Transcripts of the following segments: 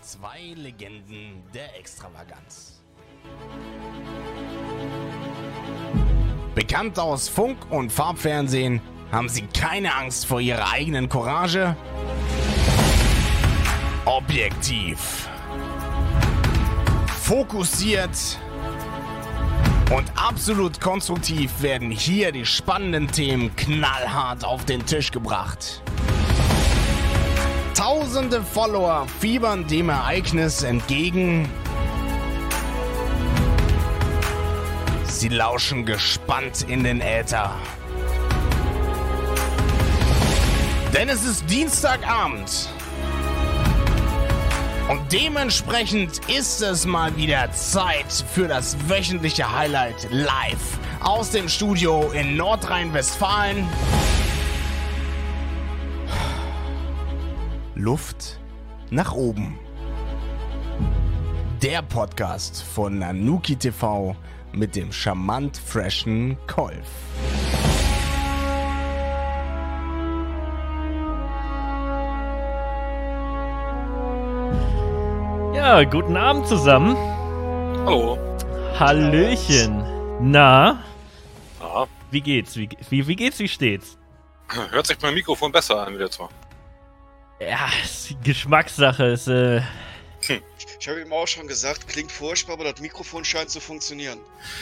Zwei Legenden der Extravaganz. Bekannt aus Funk- und Farbfernsehen, haben sie keine Angst vor ihrer eigenen Courage? Objektiv, fokussiert und absolut konstruktiv werden hier die spannenden Themen knallhart auf den Tisch gebracht. Tausende Follower fiebern dem Ereignis entgegen. Sie lauschen gespannt in den Äther. Denn es ist Dienstagabend. Und dementsprechend ist es mal wieder Zeit für das wöchentliche Highlight live aus dem Studio in Nordrhein-Westfalen. Luft nach oben. Der Podcast von Nanuki TV mit dem charmant freshen Kolf. Ja, guten Abend zusammen. Hallo. Hallöchen. Na? Ja. Wie geht's? Wie geht's? Wie steht's? Hört sich mein Mikrofon besser an wie letztes Mal? Ja, ist Geschmackssache. Ist, Ich habe ihm auch schon gesagt, klingt furchtbar, aber das Mikrofon scheint zu funktionieren.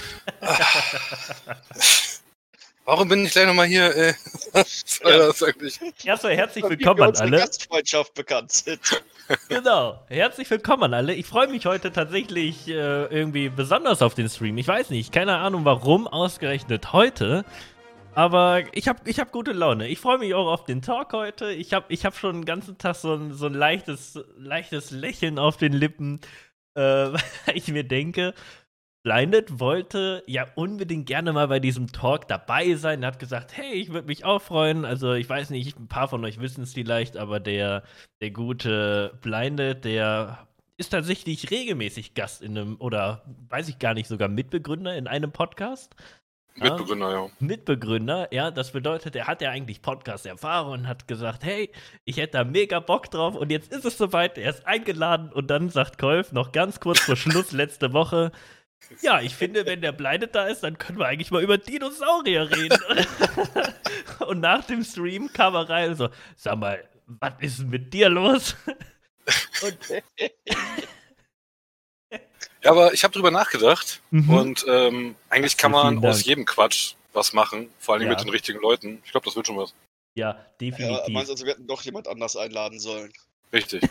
Warum bin ich gleich nochmal hier? Das eigentlich? Erstmal herzlich Wie willkommen wir an unsere alle. Gastfreundschaft bekannt sind. Genau. Herzlich willkommen an alle. Ich freue mich heute tatsächlich irgendwie besonders auf den Stream. Ich weiß nicht, keine Ahnung warum, ausgerechnet heute. Aber ich hab gute Laune. Ich freue mich auch auf den Talk heute. Ich hab schon den ganzen Tag so ein leichtes Lächeln auf den Lippen, weil ich mir denke, Blinded wollte ja unbedingt gerne mal bei diesem Talk dabei sein. Er hat gesagt, hey, ich würde mich auch freuen. Also ich weiß nicht, ein paar von euch wissen es vielleicht, aber der gute Blinded, der ist tatsächlich regelmäßig Gast in einem, oder weiß ich gar nicht, sogar Mitbegründer in einem Podcast. Mitbegründer, ja. Mitbegründer, ja, das bedeutet, er hat ja eigentlich Podcast-Erfahrung und hat gesagt, hey, ich hätte da mega Bock drauf und jetzt ist es soweit, er ist eingeladen und dann sagt Kolf noch ganz kurz vor Schluss letzte Woche, ja, ich finde, wenn der Blinded da ist, dann können wir eigentlich mal über Dinosaurier reden. Und nach dem Stream kam er rein und so, sag mal, was ist denn mit dir los? Und Ja, aber ich habe drüber nachgedacht Mhm. und eigentlich kann Vielen man Dank. aus jedem Quatsch was machen, vor allem Ja. mit den richtigen Leuten. Ich glaube, das wird schon was. ja, Ja, definitiv. meinst du, also wir hätten doch jemand anders einladen sollen? Richtig.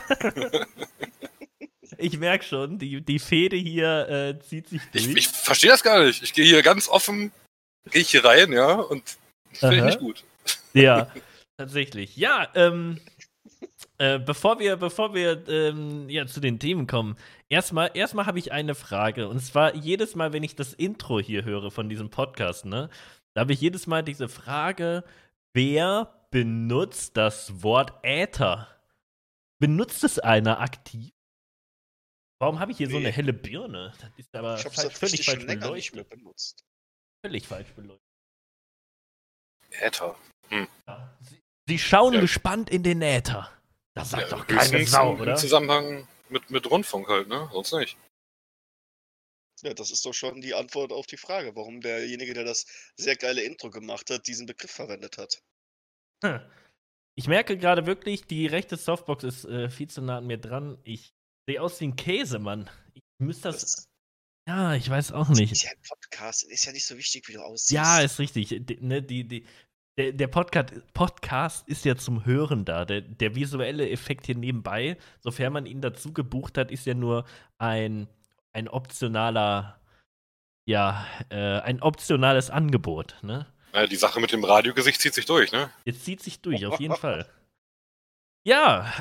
Ich merke schon, die Fehde hier zieht sich durch. Ich verstehe das gar nicht. Ich gehe hier ganz offen, gehe ich hier rein, ja, und das finde ich Aha. nicht gut. Ja, tatsächlich. Ja, bevor wir ja, zu den Themen kommen, erstmal habe ich eine Frage. Und zwar jedes Mal, wenn ich das Intro hier höre von diesem Podcast, ne, da habe ich jedes Mal diese Frage, wer benutzt das Wort Äther? Benutzt es einer aktiv? Warum habe ich hier so eine Nee. helle Birne? Das ist aber Ich habe völlig tatsächlich falsch schon länger nicht mehr beleuchtet. benutzt. Völlig falsch beleuchtet. Äther. Ja. Sie schauen Ja. gespannt in den Äther. Das sagt doch keine höchstens Sau, im oder? Zusammenhang mit Rundfunk halt, ne? Sonst nicht. Ja, das ist doch schon die Antwort auf die Frage, warum derjenige, der das sehr geile Intro gemacht hat, diesen Begriff verwendet hat. Hm. Ich merke gerade wirklich, die rechte Softbox ist viel zu nah an mir dran. Ich sehe aus wie ein Käse, Mann. Ich müsste das. Ja, ich weiß auch ist nicht. ja ein Podcast, ist ja nicht so wichtig, wie du aussiehst. Ja, ist richtig. Der Podcast ist ja zum Hören da. Der visuelle Effekt hier nebenbei, sofern man ihn dazu gebucht hat, ist ja nur ein optionaler, ja, ein optionales Angebot, ne? Naja, die Sache mit dem Radiogesicht zieht sich durch, ne? Jetzt zieht sich durch, auf jeden Fall. Ja,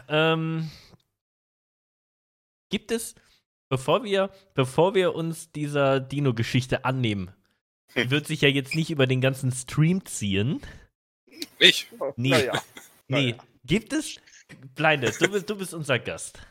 gibt es, bevor wir uns dieser Dino-Geschichte annehmen, die wird sich ja jetzt nicht über den ganzen Stream ziehen. Ich? Nee. Naja. Nee. Naja. Gibt es, Blinded, du bist unser Gast.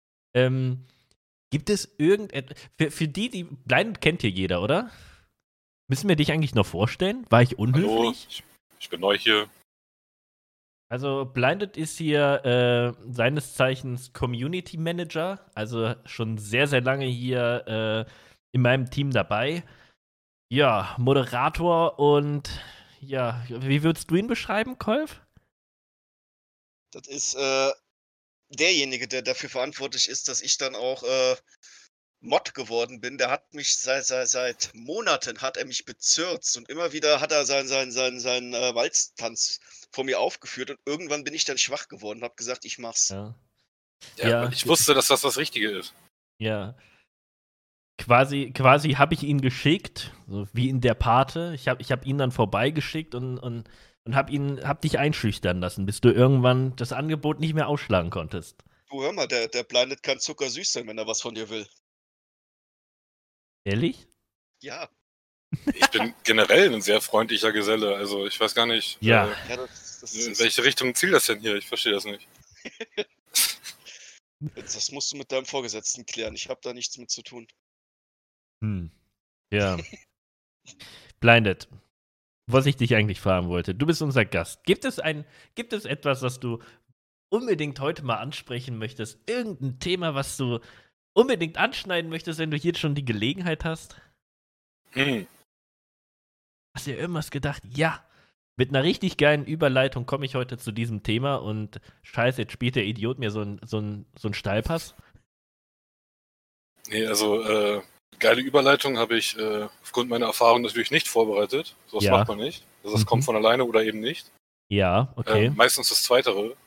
Gibt es irgendetwas, für die Blinded kennt hier jeder, oder? Müssen wir dich eigentlich noch vorstellen? War ich Hallo, unhöflich? ich bin neu hier. Also Blinded ist hier seines Zeichens Community Manager, also schon sehr, sehr lange hier in meinem Team dabei. Ja, Moderator und ja, wie würdest du ihn beschreiben, Kolf? Das ist derjenige, der dafür verantwortlich ist, dass ich dann auch Mod geworden bin. Der hat mich seit Monaten hat er mich bezirzt und immer wieder hat er seinen Walztanz vor mir aufgeführt und irgendwann bin ich dann schwach geworden und habe gesagt, ich mach's. Ja. Ja, weil ich wusste, dass das Richtige ist. Ja. Quasi habe ich ihn geschickt, so wie in der Pate. Ich hab ihn dann vorbeigeschickt und hab dich einschüchtern lassen, bis du irgendwann das Angebot nicht mehr ausschlagen konntest. Du hör mal, der Blinded kann zuckersüß sein, wenn er was von dir will. Ehrlich? Ja. Ich bin generell ein sehr freundlicher Geselle, also ich weiß gar nicht, Ja. Ja, das in welche Richtung zielt das denn hier? Ich verstehe das nicht. Das musst du mit deinem Vorgesetzten klären. Ich habe da nichts mit zu tun. Ja. Blinded. Was ich dich eigentlich fragen wollte. Du bist unser Gast. Gibt es etwas, was du unbedingt heute mal ansprechen möchtest? Irgendein Thema, was du unbedingt anschneiden möchtest, wenn du hier schon die Gelegenheit hast? Hast du dir irgendwas gedacht? Ja. Mit einer richtig geilen Überleitung komme ich heute zu diesem Thema und scheiße, jetzt spielt der Idiot mir so ein Steilpass. Nee, also geile Überleitung habe ich aufgrund meiner Erfahrung natürlich nicht vorbereitet. Sowas Ja. macht man nicht. Also das kommt von alleine oder eben nicht. Ja, okay. Meistens das Zweitere.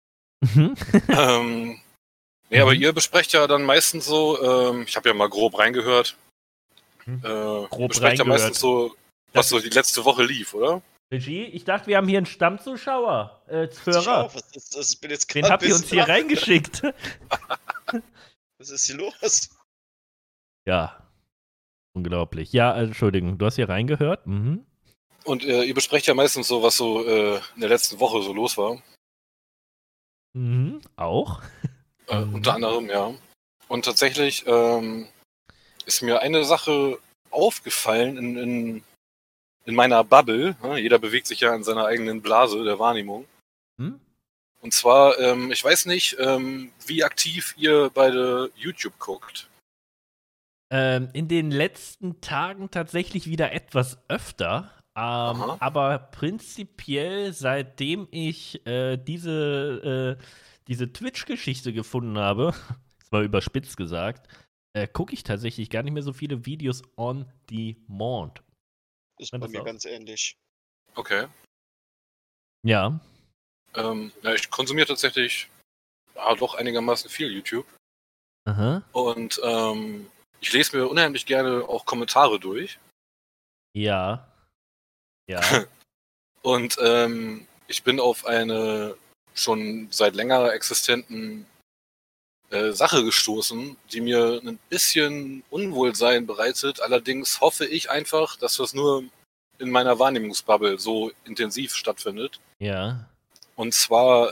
Mhm. Nee, aber ihr besprecht ja dann meistens so, ich habe ja mal grob reingehört, ihr Grob besprecht ja reingehört. meistens so, was so die letzte Woche lief, oder? Regie, ich dachte, wir haben hier einen Stammzuschauer, Hörer. Ich bin jetzt Den grad habt ihr uns hier baff. reingeschickt. Was ist hier los? Ja. Unglaublich. Ja, Entschuldigung, du hast hier reingehört? Mhm. Und ihr besprecht ja meistens so, was so in der letzten Woche so los war. Mhm. Auch? Unter anderem, ja. Und tatsächlich ist mir eine Sache aufgefallen in meiner Bubble. Jeder bewegt sich ja in seiner eigenen Blase der Wahrnehmung. Hm? Und zwar, ich weiß nicht, wie aktiv ihr beide YouTube guckt. In den letzten Tagen tatsächlich wieder etwas öfter. Aber prinzipiell, seitdem ich diese Twitch-Geschichte gefunden habe, das war überspitzt gesagt, gucke ich tatsächlich gar nicht mehr so viele Videos on demand. Ist bei mir ganz ähnlich. Okay. Ja. Ja, ich konsumiere tatsächlich doch einigermaßen viel YouTube. Aha. Und ich lese mir unheimlich gerne auch Kommentare durch. Ja. Ja. Und ich bin auf eine schon seit längerer existenten Sache gestoßen, die mir ein bisschen Unwohlsein bereitet. Allerdings hoffe ich einfach, dass das nur in meiner Wahrnehmungsbubble so intensiv stattfindet. Ja. Und zwar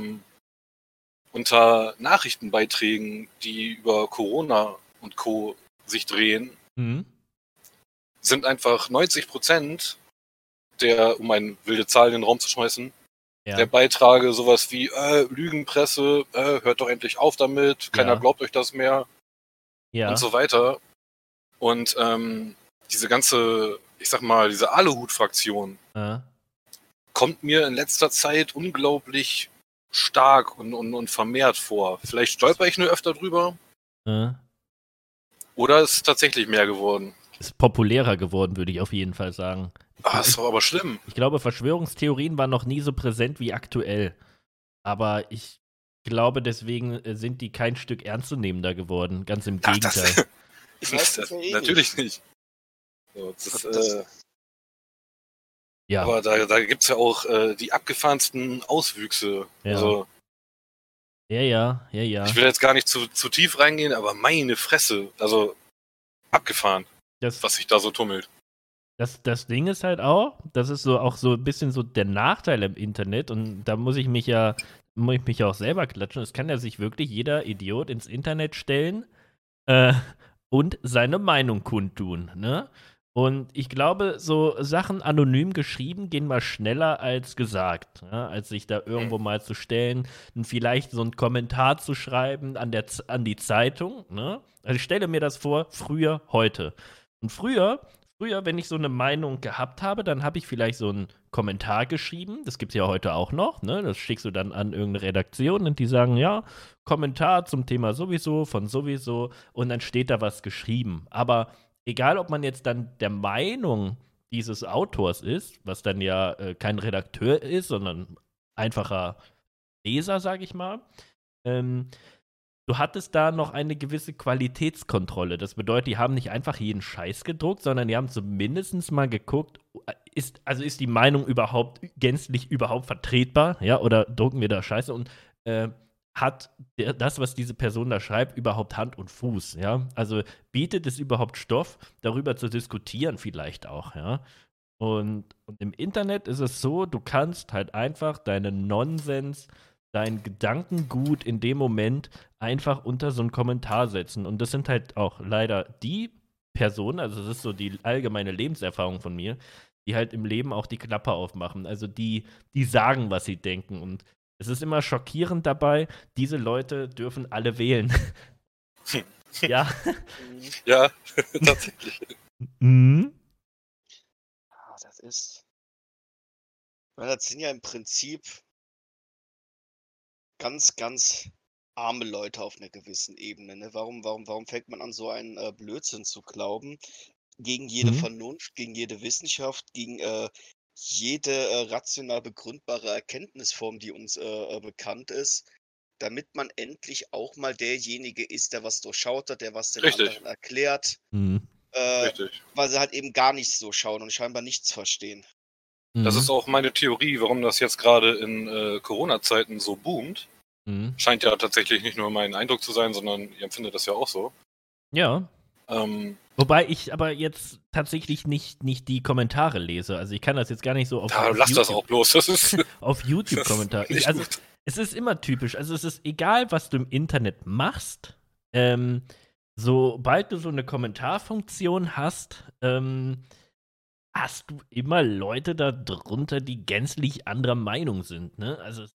unter Nachrichtenbeiträgen, die über Corona und Co. sich drehen, sind einfach 90% der, um eine wilde Zahl in den Raum zu schmeißen, der Beiträge sowas wie Lügenpresse, hört doch endlich auf damit, keiner glaubt euch das mehr und so weiter. Und diese ganze, ich sag mal, diese Aluhut-Fraktion kommt mir in letzter Zeit unglaublich stark und vermehrt vor. Vielleicht stolper ich nur öfter drüber. Oder ist es tatsächlich mehr geworden? Ist populärer geworden, würde ich auf jeden Fall sagen. Das war aber schlimm. Ich glaube, Verschwörungstheorien waren noch nie so präsent wie aktuell. Aber ich glaube, deswegen sind die kein Stück ernstzunehmender geworden. Ganz im Gegenteil. Natürlich nicht. So, ja. Aber da gibt es ja auch die abgefahrensten Auswüchse. Ja. Also, Ja. ich will jetzt gar nicht zu tief reingehen, aber meine Fresse, also abgefahren, was sich da so tummelt. Das Ding ist halt auch, das ist so auch so ein bisschen so der Nachteil im Internet und da muss ich mich auch selber klatschen. Es kann ja sich wirklich jeder Idiot ins Internet stellen und seine Meinung kundtun, ne? Und ich glaube, so Sachen anonym geschrieben gehen mal schneller als gesagt, ja? Als sich da irgendwo mal zu stellen und vielleicht so einen Kommentar zu schreiben an die Zeitung. Ne? Also ich stelle mir das vor, früher, heute. Und früher, wenn ich so eine Meinung gehabt habe, dann habe ich vielleicht so einen Kommentar geschrieben. Das gibt es ja heute auch noch. Ne? Das schickst du dann an irgendeine Redaktion und die sagen, ja, Kommentar zum Thema sowieso, von sowieso. Und dann steht da was geschrieben. Aber egal, ob man jetzt dann der Meinung dieses Autors ist, was dann ja kein Redakteur ist, sondern einfacher Leser, sage ich mal, du hattest da noch eine gewisse Qualitätskontrolle. Das bedeutet, die haben nicht einfach jeden Scheiß gedruckt, sondern die haben zumindest mal geguckt, ist die Meinung gänzlich überhaupt vertretbar, ja, oder drucken wir da Scheiße und hat das, was diese Person da schreibt, überhaupt Hand und Fuß, ja? Also bietet es überhaupt Stoff, darüber zu diskutieren vielleicht auch, ja? Und im Internet ist es so, du kannst halt einfach deinen Nonsens, dein Gedankengut in dem Moment einfach unter so einen Kommentar setzen. Und das sind halt auch leider die Personen, also das ist so die allgemeine Lebenserfahrung von mir, die halt im Leben auch die Klappe aufmachen. Also die sagen, was sie denken. Und es ist immer schockierend dabei, diese Leute dürfen alle wählen. Ja. Ja, tatsächlich. Mhm. Ja, das sind ja im Prinzip ganz, ganz arme Leute auf einer gewissen Ebene. Ne? Warum fängt man an, so einen Blödsinn zu glauben? Gegen jede Vernunft, gegen jede Wissenschaft, gegen jede rational begründbare Erkenntnisform, die uns bekannt ist, damit man endlich auch mal derjenige ist, der was durchschaut hat, der was den anderen erklärt, weil sie halt eben gar nichts so schauen und scheinbar nichts verstehen. Das ist auch meine Theorie, warum das jetzt gerade in Corona-Zeiten so boomt. Scheint ja tatsächlich nicht nur mein Eindruck zu sein, sondern ihr empfindet das ja auch so. Ja. Wobei ich aber jetzt tatsächlich nicht die Kommentare lese. Also ich kann das jetzt gar nicht so auf lass YouTube, das auch bloß. Das ist auf YouTube-Kommentar. Also es ist immer typisch. Also es ist egal, was du im Internet machst. Sobald du so eine Kommentarfunktion hast, hast du immer Leute da drunter, die gänzlich anderer Meinung sind. Ne? Also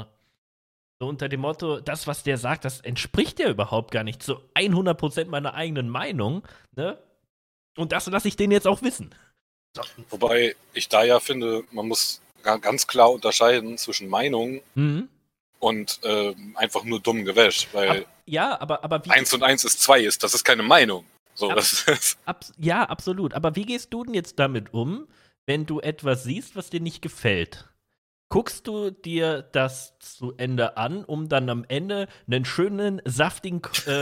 so unter dem Motto, das, was der sagt, das entspricht ja überhaupt gar nicht zu 100% meiner eigenen Meinung, ne? Und das lasse ich denen jetzt auch wissen. So. Wobei ich da ja finde, man muss ganz klar unterscheiden zwischen Meinung und einfach nur dumm Gewäsch, weil aber wie 1 und 1 ist 2 ist, das ist keine Meinung. So, ja, absolut. Aber wie gehst du denn jetzt damit um, wenn du etwas siehst, was dir nicht gefällt? Guckst du dir das zu Ende an, um dann am Ende einen schönen, saftigen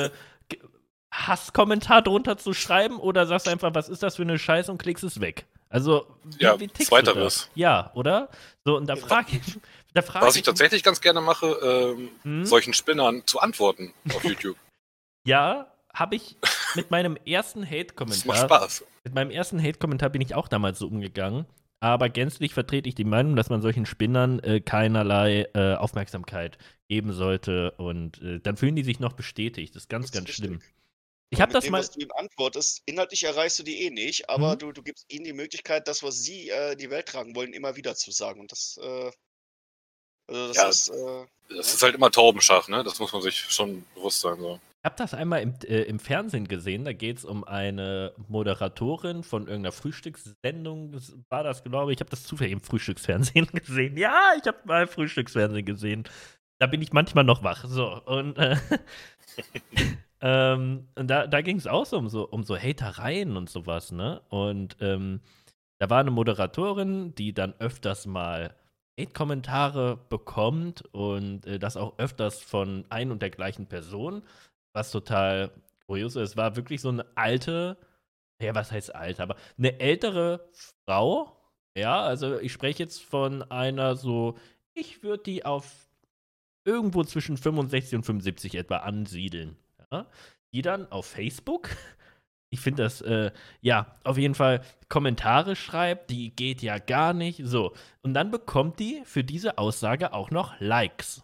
Hasskommentar drunter zu schreiben? Oder sagst du einfach, was ist das für eine Scheiße und klickst es weg? Also, wie tickst zweiteres. du das? Ja, oder? So, und da frage ich. Was ich tatsächlich ganz gerne mache, solchen Spinnern zu antworten auf YouTube. Ja, habe ich mit meinem ersten Hate-Kommentar. Das macht Spaß. Mit meinem ersten Hate-Kommentar bin ich auch damals so umgegangen. Aber gänzlich vertrete ich die Meinung, dass man solchen Spinnern keinerlei Aufmerksamkeit geben sollte. Und dann fühlen die sich noch bestätigt. Das ist ganz, ganz schlimm. Ich habe das mal. Was du ihm antwortest, inhaltlich erreichst du die eh nicht, aber du gibst ihnen die Möglichkeit, das, was sie die Welt tragen wollen, immer wieder zu sagen. Und das das ist halt immer Taubenschach, ne? Das muss man sich schon bewusst sein. So. Ich habe das einmal im Fernsehen gesehen. Da geht es um eine Moderatorin von irgendeiner Frühstückssendung. Das war das, glaube ich. Ich habe das zufällig im Frühstücksfernsehen gesehen. Ja, ich habe mal Frühstücksfernsehen gesehen. Da bin ich manchmal noch wach. So, und und da ging es auch so um so Hatereien und sowas, ne? Und da war eine Moderatorin, die dann öfters mal Hate-Kommentare bekommt und das auch öfters von ein und der gleichen Person, was total kurios ist. Es war wirklich so eine alte, ja, was heißt alt, aber eine ältere Frau, ja, also ich spreche jetzt von einer so, ich würde die auf irgendwo zwischen 65 und 75 etwa ansiedeln, ja, die dann auf Facebook, ich finde das, auf jeden Fall Kommentare schreibt, die geht ja gar nicht, so. Und dann bekommt die für diese Aussage auch noch Likes.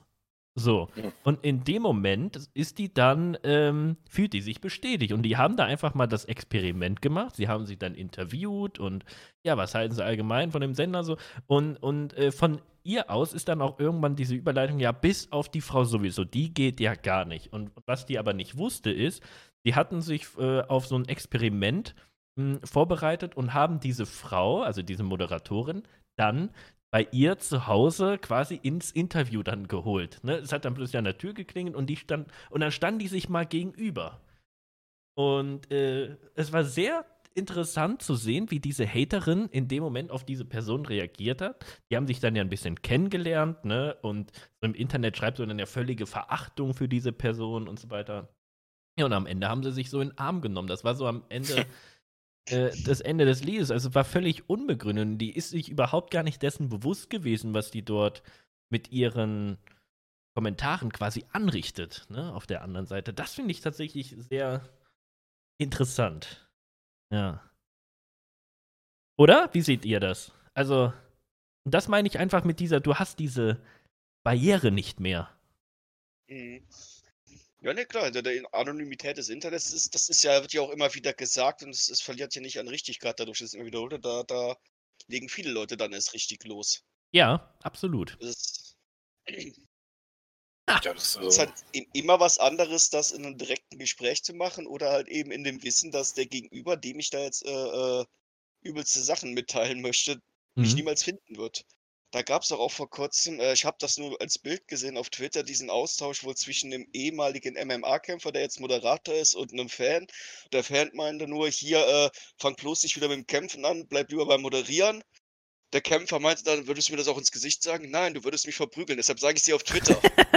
So. Mhm. Und in dem Moment ist die dann, fühlt die sich bestätigt. Und die haben da einfach mal das Experiment gemacht. Sie haben sich dann interviewt und ja, was halten sie allgemein von dem Sender so? Und von ihr aus ist dann auch irgendwann diese Überleitung, ja, bis auf die Frau sowieso, die geht ja gar nicht. Und was die aber nicht wusste, ist, die hatten sich auf so ein Experiment vorbereitet und haben diese Frau, also diese Moderatorin, dann bei ihr zu Hause quasi ins Interview dann geholt. Ne? Es hat dann plötzlich an der Tür geklingelt und dann standen die sich mal gegenüber. Und es war sehr interessant zu sehen, wie diese Haterin in dem Moment auf diese Person reagiert hat. Die haben sich dann ja ein bisschen kennengelernt, ne? Und so im Internet schreibt so dann ja völlige Verachtung für diese Person und so weiter. Ja, und am Ende haben sie sich so in den Arm genommen. Das war so am Ende das Ende des Liedes. Also war völlig unbegründet. Und die ist sich überhaupt gar nicht dessen bewusst gewesen, was die dort mit ihren Kommentaren quasi anrichtet, ne, auf der anderen Seite. Das finde ich tatsächlich sehr interessant. Ja. Oder? Wie seht ihr das? Also, das meine ich einfach mit du hast diese Barriere nicht mehr. Mhm. Ja, ne, klar, die Anonymität des Internets wird ja auch immer wieder gesagt und es verliert ja nicht an Richtigkeit dadurch, dass es immer wiederholt. Da legen viele Leute dann erst richtig los. Ja, absolut. Das Ja, das ist halt immer was anderes, das in einem direkten Gespräch zu machen oder halt eben in dem Wissen, dass der Gegenüber, dem ich da jetzt übelste Sachen mitteilen möchte, mich niemals finden wird. Da gab es auch vor kurzem, ich habe das nur als Bild gesehen auf Twitter, diesen Austausch wohl zwischen dem ehemaligen MMA-Kämpfer, der jetzt Moderator ist, und einem Fan. Der Fan meinte nur, hier, fang bloß nicht wieder mit dem Kämpfen an, bleib lieber beim Moderieren. Der Kämpfer meinte dann, würdest du mir das auch ins Gesicht sagen? Nein, du würdest mich verprügeln, deshalb sage ich dir auf Twitter.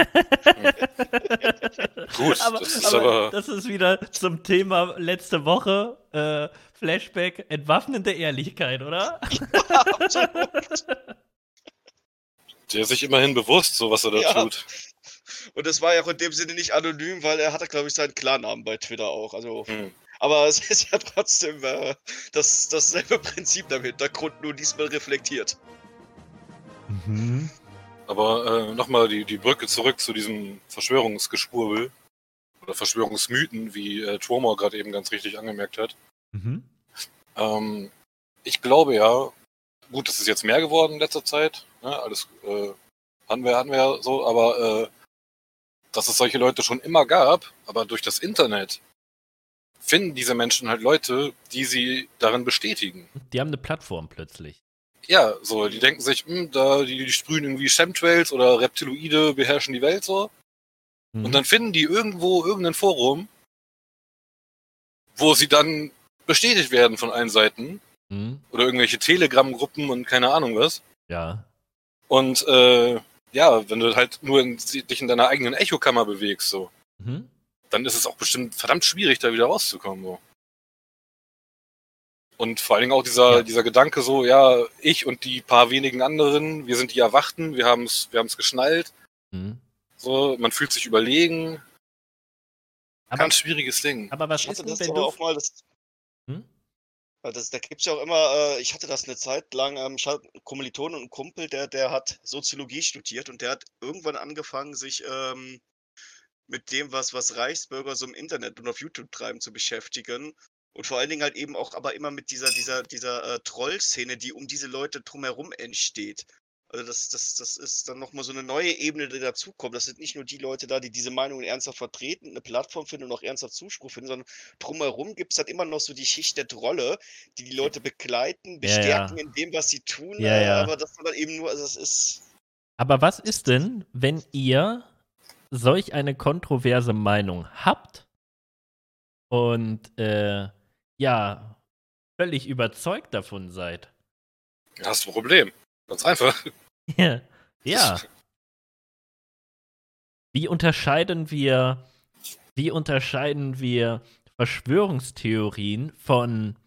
Gut, aber das ist wieder zum Thema letzte Woche, Flashback, entwaffnende Ehrlichkeit, oder? Ja, absolut. Der ist sich immerhin bewusst, so was er da Ja. tut. Und das war ja auch in dem Sinne nicht anonym, weil er hatte, glaube ich, seinen Klarnamen bei Twitter auch. Also, aber es ist ja trotzdem dasselbe Prinzip da im Hintergrund, nur diesmal reflektiert. Mhm. Aber nochmal die Brücke zurück zu diesem Verschwörungsgeschwurbel oder Verschwörungsmythen, wie Twomor gerade eben ganz richtig angemerkt hat. Mhm. Ich glaube ja, gut, das ist jetzt mehr geworden in letzter Zeit, ne? Alles hatten wir ja so, aber dass es solche Leute schon immer gab, aber durch das Internet finden diese Menschen halt Leute, die sie darin bestätigen. Die haben eine Plattform plötzlich. Ja, so, die denken sich, die sprühen irgendwie Chemtrails oder Reptiloide beherrschen die Welt so. Und dann finden die irgendwo irgendein Forum, wo sie dann bestätigt werden von allen Seiten. Oder irgendwelche Telegram-Gruppen und keine Ahnung was. Ja. Und wenn du halt nur dich in deiner eigenen Echokammer bewegst, so, dann ist es auch bestimmt verdammt schwierig, da wieder rauszukommen. So. Und vor allen Dingen auch dieser Gedanke so, ja, ich und die paar wenigen anderen, wir sind die Erwachten, wir haben's geschnallt. So, man fühlt sich überlegen. Ganz schwieriges Ding. Aber was ist denn, wenn du... Auch mal da gibt es ja auch immer, ich hatte das eine Zeit lang, ich hatte einen Kommilitonen und einen Kumpel, der hat Soziologie studiert und der hat irgendwann angefangen, sich mit dem, was Reichsbürger so im Internet und auf YouTube treiben, zu beschäftigen. Und vor allen Dingen halt eben auch, aber immer mit dieser Troll-Szene, die um diese Leute drumherum entsteht. Also das ist dann nochmal so eine neue Ebene, die dazukommt. Das sind nicht nur die Leute da, die diese Meinungen ernsthaft vertreten, eine Plattform finden und auch ernsthaft Zuspruch finden, sondern drumherum gibt es halt immer noch so die Schicht der Trolle, die Leute begleiten, bestärken in dem, was sie tun. Aber das dann eben nur, also es ist... Aber was ist denn, wenn ihr solch eine kontroverse Meinung habt und völlig überzeugt davon seid? Hast du ein Problem. Ganz einfach. Ja. Wie unterscheiden wir Verschwörungstheorien von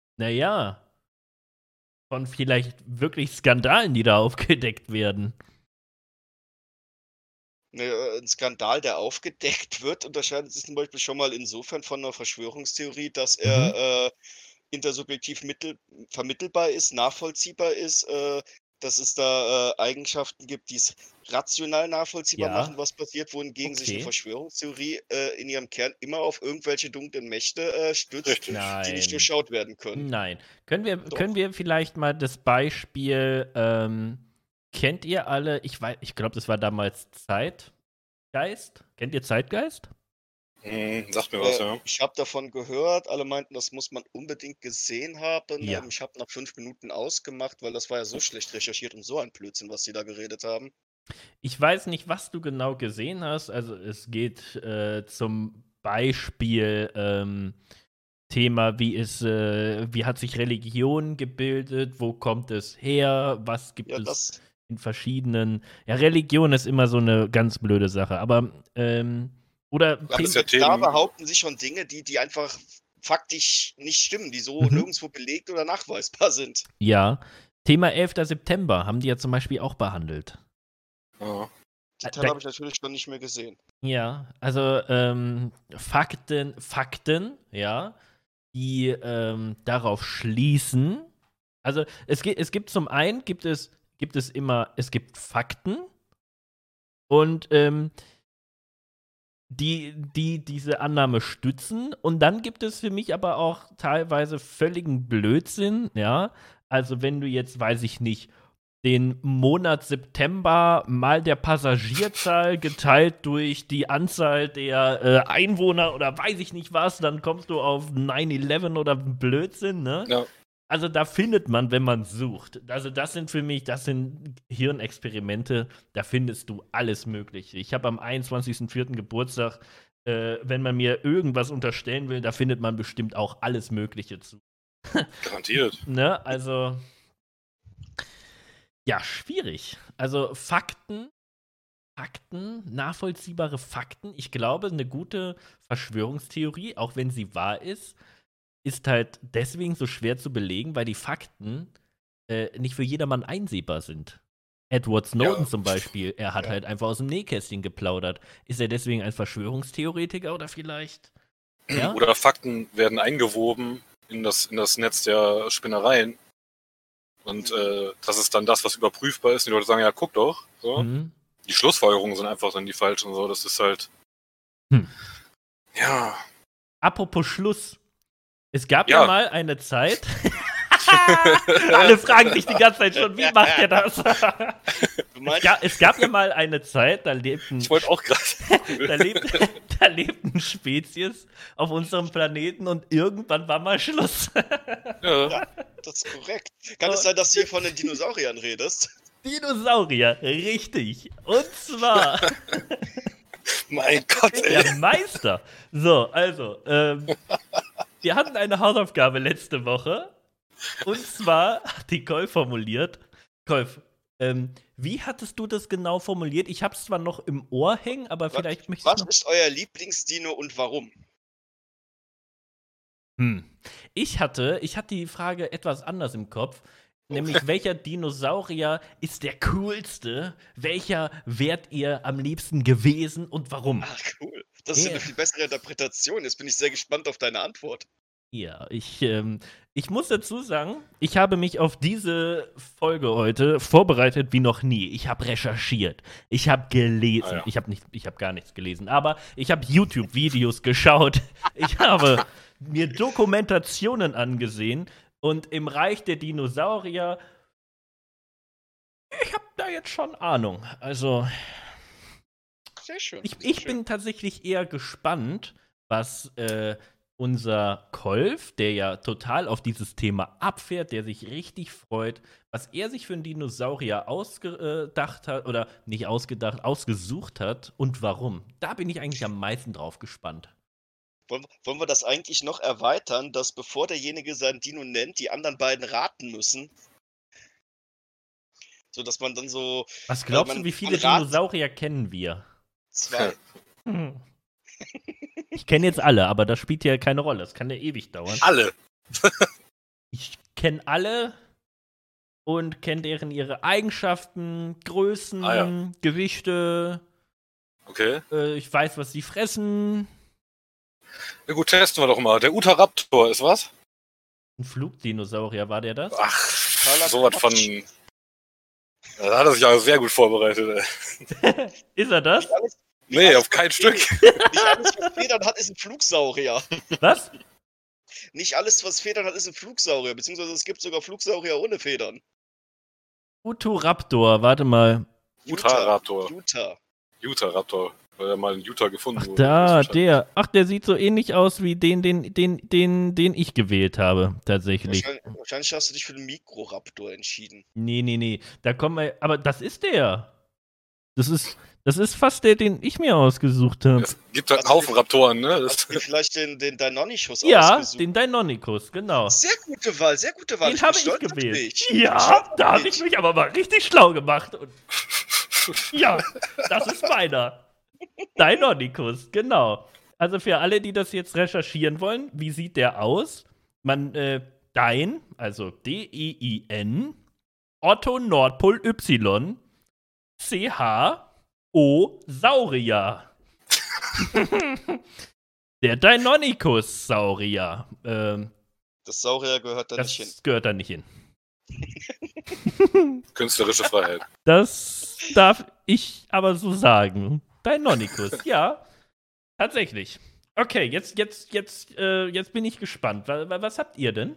vielleicht wirklich Skandalen, die da aufgedeckt werden? Ein Skandal, der aufgedeckt wird, unterscheidet sich zum Beispiel schon mal insofern von einer Verschwörungstheorie, dass er intersubjektiv vermittelbar ist, nachvollziehbar ist, dass es da Eigenschaften gibt, die es rational nachvollziehbar Ja. machen, was passiert, wohingegen sich eine Okay. Verschwörungstheorie in ihrem Kern immer auf irgendwelche dunklen Mächte stützt, Richtig. die nicht Nein. durchschaut werden können. Nein. Können Doch. wir vielleicht mal das Beispiel, kennt ihr alle, ich glaube, das war damals Zeitgeist? Kennt ihr Zeitgeist? Sagt mir was, ja. Ich habe davon gehört, alle meinten, das muss man unbedingt gesehen haben. Ja. Ich habe nach 5 Minuten ausgemacht, weil das war ja so schlecht recherchiert und so ein Blödsinn, was die da geredet haben. Ich weiß nicht, was du genau gesehen hast. Also es geht zum Beispiel Thema, wie hat sich Religion gebildet, wo kommt es her, was gibt Ja, es das, in verschiedenen. Ja, Religion ist immer so eine ganz blöde Sache, aber oder Das ist ja da Themen. behaupten sie schon Dinge, die einfach faktisch nicht stimmen, die so Mhm. nirgendwo belegt oder nachweisbar sind. ja, Thema 11. September haben die ja zum Beispiel auch behandelt. Ja. Den Da- Teil habe ich natürlich schon nicht mehr gesehen. Ja, also Fakten, ja, die darauf schließen. Also es gibt zum einen gibt es Fakten und die diese Annahme stützen, und dann gibt es für mich aber auch teilweise völligen Blödsinn, ja. Also wenn du jetzt, weiß ich nicht, den Monat September mal der Passagierzahl geteilt durch die Anzahl der Einwohner oder weiß ich nicht was, dann kommst du auf 9/11 oder Blödsinn, ne? Ja. Also da findet man, wenn man sucht. Also das sind für mich, das sind Hirnexperimente, da findest du alles Mögliche. Ich habe am 21.04. Geburtstag, wenn man mir irgendwas unterstellen will, da findet man bestimmt auch alles Mögliche zu. Garantiert. Ne? Also, ja, schwierig. Also Fakten, nachvollziehbare Fakten. Ich glaube, eine gute Verschwörungstheorie, auch wenn sie wahr ist halt deswegen so schwer zu belegen, weil die Fakten nicht für jedermann einsehbar sind. Edward Snowden Ja. zum Beispiel, er hat Ja. halt einfach aus dem Nähkästchen geplaudert. Ist er deswegen ein Verschwörungstheoretiker oder vielleicht? Ja? Oder Fakten werden eingewoben in das Netz der Spinnereien. Und das ist dann das, was überprüfbar ist. Und die Leute sagen, ja, guck doch. So. Mhm. Die Schlussfolgerungen sind einfach dann die falschen. So. Das ist halt. Hm. Ja. Apropos Schluss. Es gab Ja. ja mal eine Zeit. Alle fragen sich die ganze Zeit schon, wie macht er das? Du meinst, Es gab ja mal eine Zeit, da lebten Ich wollte auch gerade. da lebten Spezies auf unserem Planeten und irgendwann war mal Schluss. Ja. das ist korrekt. Kann es sein, dass du hier von den Dinosauriern redest? Dinosaurier, richtig. Und zwar Mein Gott, ey. der Meister. So, also, wir hatten eine Hausaufgabe letzte Woche. Und zwar hat die Kolf formuliert. Kolf, wie hattest du das genau formuliert? Ich habe es zwar noch im Ohr hängen, aber vielleicht möchtest Was du noch. ist euer Lieblingsdino und warum? Ich hatte die Frage etwas anders im Kopf. Nämlich, welcher Dinosaurier ist der coolste? Welcher wärt ihr am liebsten gewesen und warum? Ach, cool. Das ist Ja. eine viel bessere Interpretation. Jetzt bin ich sehr gespannt auf deine Antwort. Ja, ich muss dazu sagen, ich habe mich auf diese Folge heute vorbereitet wie noch nie. Ich habe recherchiert, ich habe gelesen, Ah, ja. ich habe gar nichts gelesen, aber ich habe YouTube-Videos geschaut, ich habe mir Dokumentationen angesehen und im Reich der Dinosaurier, ich habe da jetzt schon Ahnung. Also, Sehr schön. ich sehr schön. bin tatsächlich eher gespannt, was unser Kolf, der ja total auf dieses Thema abfährt, der sich richtig freut, was er sich für einen Dinosaurier ausgedacht hat, oder nicht ausgedacht, ausgesucht hat und warum. Da bin ich eigentlich am meisten drauf gespannt. Wollen wir das eigentlich noch erweitern, dass bevor derjenige seinen Dino nennt, die anderen beiden raten müssen? So dass man dann so Was glaubst man- du, wie viele man rat- Dinosaurier kennen wir? 2. Ich kenne jetzt alle, aber das spielt ja keine Rolle. Das kann ja ewig dauern. Alle. Ich kenne alle und kenne ihre Eigenschaften, Größen, Ah, ja. Gewichte. Okay. Ich weiß, was sie fressen. Na gut, testen wir doch mal. Der Utahraptor ist was? Ein Flugdinosaurier, war der das? Ach, sowas von Ja, da hat er sich auch sehr gut vorbereitet. Ist er das? Nee, auf kein Stück. Nicht alles, was Federn hat, ist ein Flugsaurier. Was? Nicht alles, was Federn hat, ist ein Flugsaurier. Beziehungsweise es gibt sogar Flugsaurier ohne Federn. Uturaptor, warte mal. Utah-Raptor. Utah. Utah-Raptor. Weil er mal in Utah gefunden Ach, wurde. da, der. Ach, der sieht so ähnlich aus wie den ich gewählt habe, tatsächlich. Wahrscheinlich hast du dich für den Mikroraptor entschieden. Nee. Da kommen wir. Aber das ist der. Das ist fast der, den ich mir ausgesucht habe. Es gibt halt einen Haufen Raptoren, ne? Hast du dir vielleicht den Deinonychus Ja, ausgesucht? den Deinonychus, genau. Sehr gute Wahl. Den habe ich gewählt. Ja, Ja, da habe ich mich aber mal richtig schlau gemacht. Und ja, das ist meiner. Deinonychus, genau. Also für alle, die das jetzt recherchieren wollen, wie sieht der aus? Dein, also D-E-I-N, Otto Nordpol Y, C-H-O Saurier. Der Deinonychus-Saurier. Das Saurier gehört da nicht hin. Das gehört da nicht hin. Künstlerische Freiheit. Das darf ich aber so sagen. Deinonychus, ja. Tatsächlich. Okay, jetzt bin ich gespannt. Was habt ihr denn?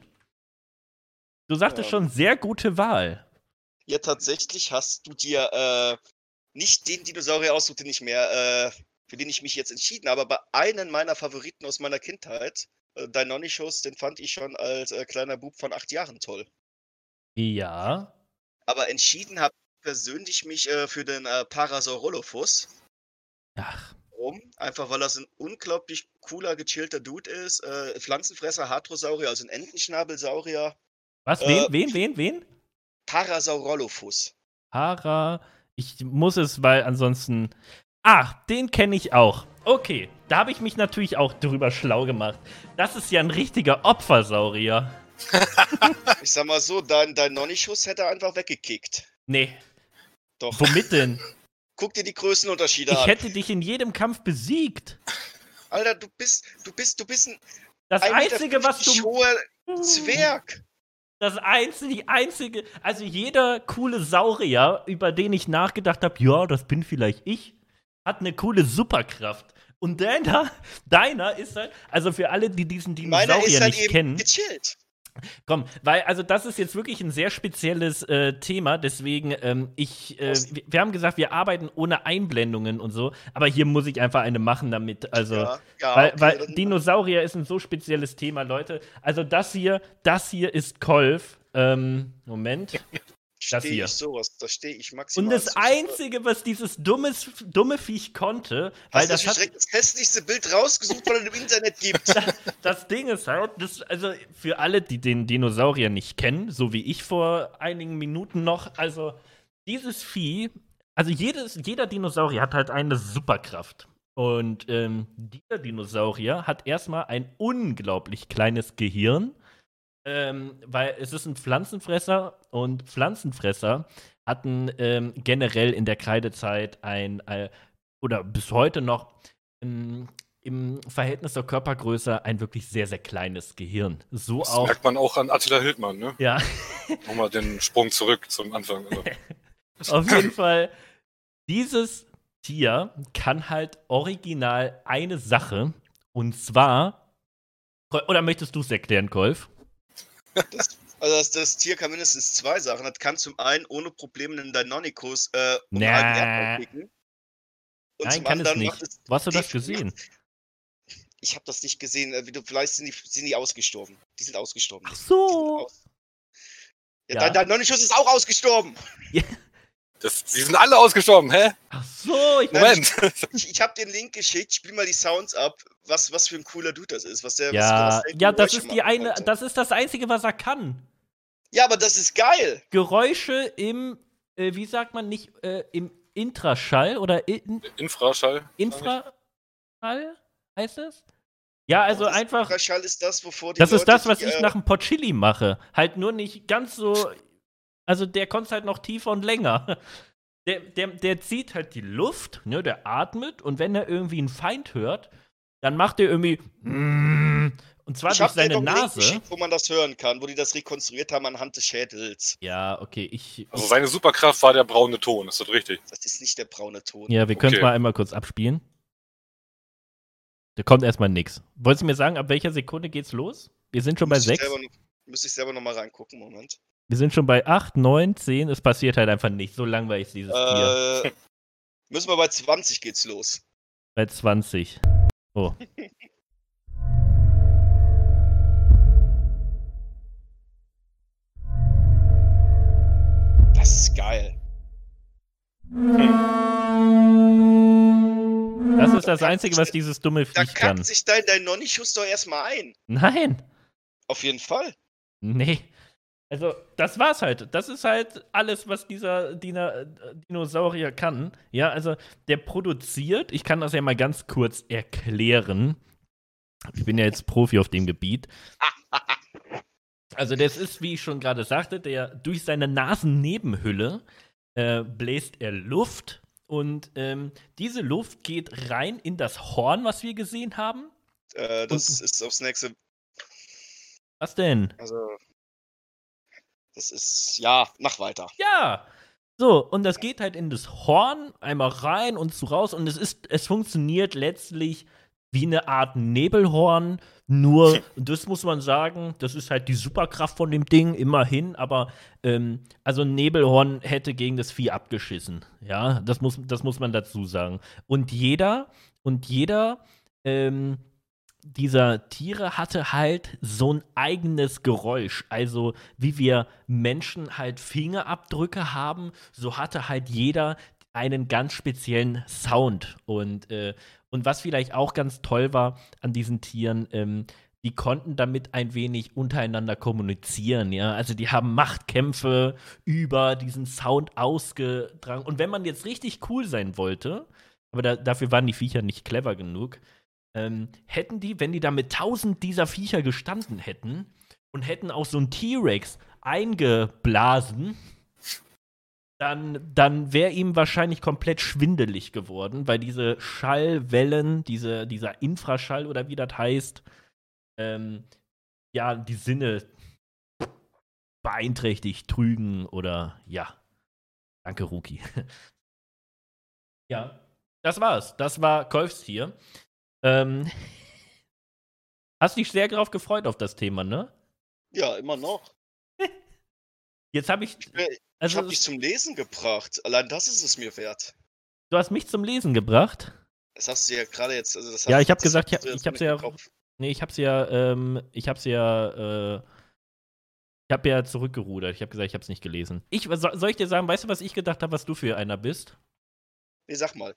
Du sagtest schon, sehr gute Wahl. Ja, tatsächlich hast du dir nicht den Dinosaurier ausgesucht, für den ich mich jetzt entschieden habe, aber einen meiner Favoriten aus meiner Kindheit, Deinonychus, den fand ich schon als kleiner Bub von 8 Jahren toll. Ja. Aber entschieden habe ich persönlich mich für den Parasaurolophus. Ach. Warum? Einfach weil das ein unglaublich cooler, gechillter Dude ist. Pflanzenfresser, Hadrosaurier, also ein Entenschnabelsaurier. Was? Wen? Parasaurolophus. Ich muss es, weil ansonsten. Den kenne ich auch. Okay, da habe ich mich natürlich auch drüber schlau gemacht. Das ist ja ein richtiger Opfersaurier. Ich sag mal so, dein Deinonychus hätte er einfach weggekickt. Nee. Doch. Womit denn? Guck dir die Größenunterschiede Ich an. hätte dich in jedem Kampf besiegt. Alter, du bist ein Das Einzige, was du. hoher Zwerg. Die einzige, also jeder coole Saurier, über den ich nachgedacht habe, ja, das bin vielleicht ich, hat eine coole Superkraft. Und deiner ist halt, also für alle, die diesen Dinosaurier halt nicht kennen. Gechillt. Komm, weil, also das ist jetzt wirklich ein sehr spezielles Thema, deswegen, wir haben gesagt, wir arbeiten ohne Einblendungen und so, aber hier muss ich einfach eine machen damit, also, weil Dinosaurier ist ein so spezielles Thema, Leute. Also das hier ist Kolf, Moment. Das hier. Da stehe ich maximal. Und das Einzige, was dieses dumme Viech konnte, weil das direkt das hässlichste Bild rausgesucht, was es im Internet gibt. Das Ding ist halt, also für alle, die den Dinosaurier nicht kennen, so wie ich vor einigen Minuten noch, also dieses Vieh, also jeder Dinosaurier hat halt eine Superkraft. Und dieser Dinosaurier hat erstmal ein unglaublich kleines Gehirn. Weil es ist ein Pflanzenfresser und Pflanzenfresser hatten generell in der Kreidezeit oder bis heute noch im Verhältnis zur Körpergröße ein wirklich sehr, sehr kleines Gehirn. Das merkt man auch an Attila Hildmann, ne? Ja. Nochmal den Sprung zurück zum Anfang. Also. Auf jeden Fall, dieses Tier kann halt original eine Sache, und zwar, oder möchtest du es erklären, Kolf? Das Tier kann mindestens 2 Sachen. Das kann zum einen ohne Probleme einen Deinonychus um einen halben Erdball kicken. Und Nein, zum kann es anderen nicht. Wo hast du das gesehen? Ich habe das nicht gesehen. Vielleicht sind die ausgestorben. Die sind ausgestorben. Ach so. Dein Deinonychus ist auch ausgestorben. Ja. Sie sind alle ausgestorben, hä? Ach so, Moment. Ich habe den Link geschickt, spiel mal die Sounds ab, was für ein cooler Dude das ist. Das ist das Einzige, was er kann. Ja, aber das ist geil. Geräusche im, wie sagt man, nicht im Intraschall oder Infraschall. Infraschall heißt es? Ja, also das einfach. Infraschall ist das, wovor die Das ist Leute, das, was ich nach dem Porchilli mache. Halt nur nicht ganz so. Also der kommt halt noch tiefer und länger. Der zieht halt die Luft, ne, der atmet und wenn er irgendwie einen Feind hört, dann macht er irgendwie Und zwar Ich durch habe dir seine doch einen Link Nase. geschickt, wo man das hören kann, wo die das rekonstruiert haben anhand des Schädels. Ja, okay, Also seine Superkraft war der braune Ton, ist das richtig? Das ist nicht der braune Ton. Ja, wir können es Okay. mal einmal kurz abspielen. Da kommt erstmal nix. Wolltest du mir sagen, ab welcher Sekunde geht's los? Wir sind schon bei 6. Müsste ich selber noch mal reingucken, Moment. Wir sind schon bei 8, 9, 10. Es passiert halt einfach nicht. So langweilig ist dieses Tier. Müssen wir bei 20 geht's los. Bei 20. Oh. Das ist geil. Das ist das Einzige, was dieses dumme Da Viech kann. kackt sich dein Nonnichus doch erstmal ein. Nein. Auf jeden Fall. Nee. Also, das war's halt. Das ist halt alles, was dieser Dinosaurier kann. Ja, also, der produziert, ich kann das ja mal ganz kurz erklären. Ich bin ja jetzt Profi auf dem Gebiet. Also, das ist, wie ich schon gerade sagte, der durch seine Nasennebenhülle bläst er Luft. Und diese Luft geht rein in das Horn, was wir gesehen haben. Das ist aufs nächste. Was denn? Also. Das ist. Ja, mach weiter. Ja! So, und das geht halt in das Horn, einmal rein und so raus. Und es funktioniert letztlich wie eine Art Nebelhorn. Nur, das muss man sagen, das ist halt die Superkraft von dem Ding, immerhin. Aber, also ein Nebelhorn hätte gegen das Vieh abgeschissen. Ja, das muss man dazu sagen. Und jeder dieser Tiere hatte halt so ein eigenes Geräusch. Also, wie wir Menschen halt Fingerabdrücke haben, so hatte halt jeder einen ganz speziellen Sound. Und was vielleicht auch ganz toll war an diesen Tieren, die konnten damit ein wenig untereinander kommunizieren, ja. Also die haben Machtkämpfe über diesen Sound ausgetragen. Und wenn man jetzt richtig cool sein wollte, aber dafür waren die Viecher nicht clever genug, hätten die, wenn die da mit 1000 dieser Viecher gestanden hätten und hätten auch so einen T-Rex eingeblasen, dann wäre ihm wahrscheinlich komplett schwindelig geworden, weil diese Schallwellen, dieser Infraschall oder wie das heißt, ja, die Sinne beeinträchtigt, trügen oder ja. Danke, Ruki. Ja, das war's. Das war Kolfstier. Hast dich sehr drauf gefreut auf das Thema, ne? Ja, immer noch. Jetzt habe ich. Ich habe dich zum Lesen gebracht. Allein das ist es mir wert. Du hast mich zum Lesen gebracht? Das hast du ja gerade jetzt. Also das ja, ich habe gesagt, ich habe ja zurückgerudert. Ich habe gesagt, ich habe es nicht gelesen. Soll ich dir sagen, weißt du, was ich gedacht habe, was du für einer bist? Nee, sag mal.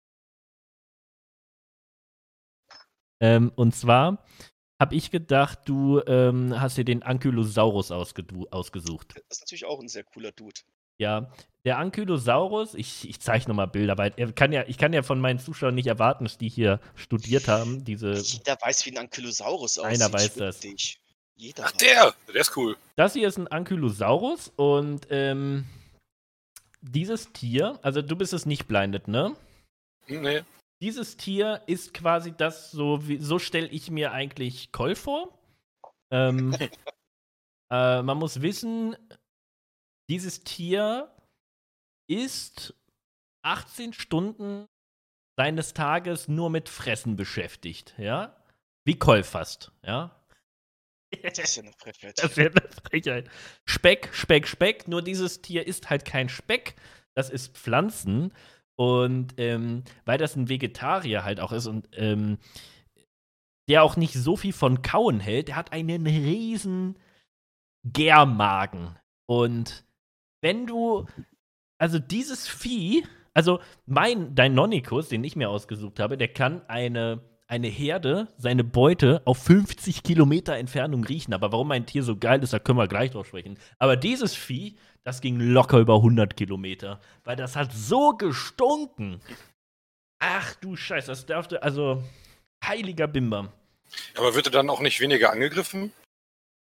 Und zwar habe ich gedacht, du hast dir den Ankylosaurus ausgesucht. Das ist natürlich auch ein sehr cooler Dude. Ja, der Ankylosaurus, ich zeige nochmal Bilder, weil ich kann ja von meinen Zuschauern nicht erwarten, dass die hier studiert haben. Jeder weiß, wie ein Ankylosaurus aussieht. Einer weiß das. Ach, der ist cool. Das hier ist ein Ankylosaurus und dieses Tier, also du bist es nicht blindet, ne? Nee. Dieses Tier ist quasi das, so stelle ich mir eigentlich Kol vor. Man muss wissen, dieses Tier ist 18 Stunden seines Tages nur mit Fressen beschäftigt, ja? Wie Kol fast, ja? Das ist ja eine Frechheit. Das wäre eine Frechheit. Speck, nur dieses Tier isst halt kein Speck, das ist Pflanzen. Und weil das ein Vegetarier halt auch ist und der auch nicht so viel von Kauen hält, der hat einen riesen Gärmagen. Und wenn du, also dieses Vieh, also dein Nonnikus, den ich mir ausgesucht habe, der kann eine Herde, seine Beute auf 50 Kilometer Entfernung riechen. Aber warum ein Tier so geil ist, da können wir gleich drauf sprechen. Aber dieses Vieh, das ging locker über 100 Kilometer. Weil das hat so gestunken. Ach du Scheiße, das darfte, also heiliger Bimber. Aber wird er dann auch nicht weniger angegriffen?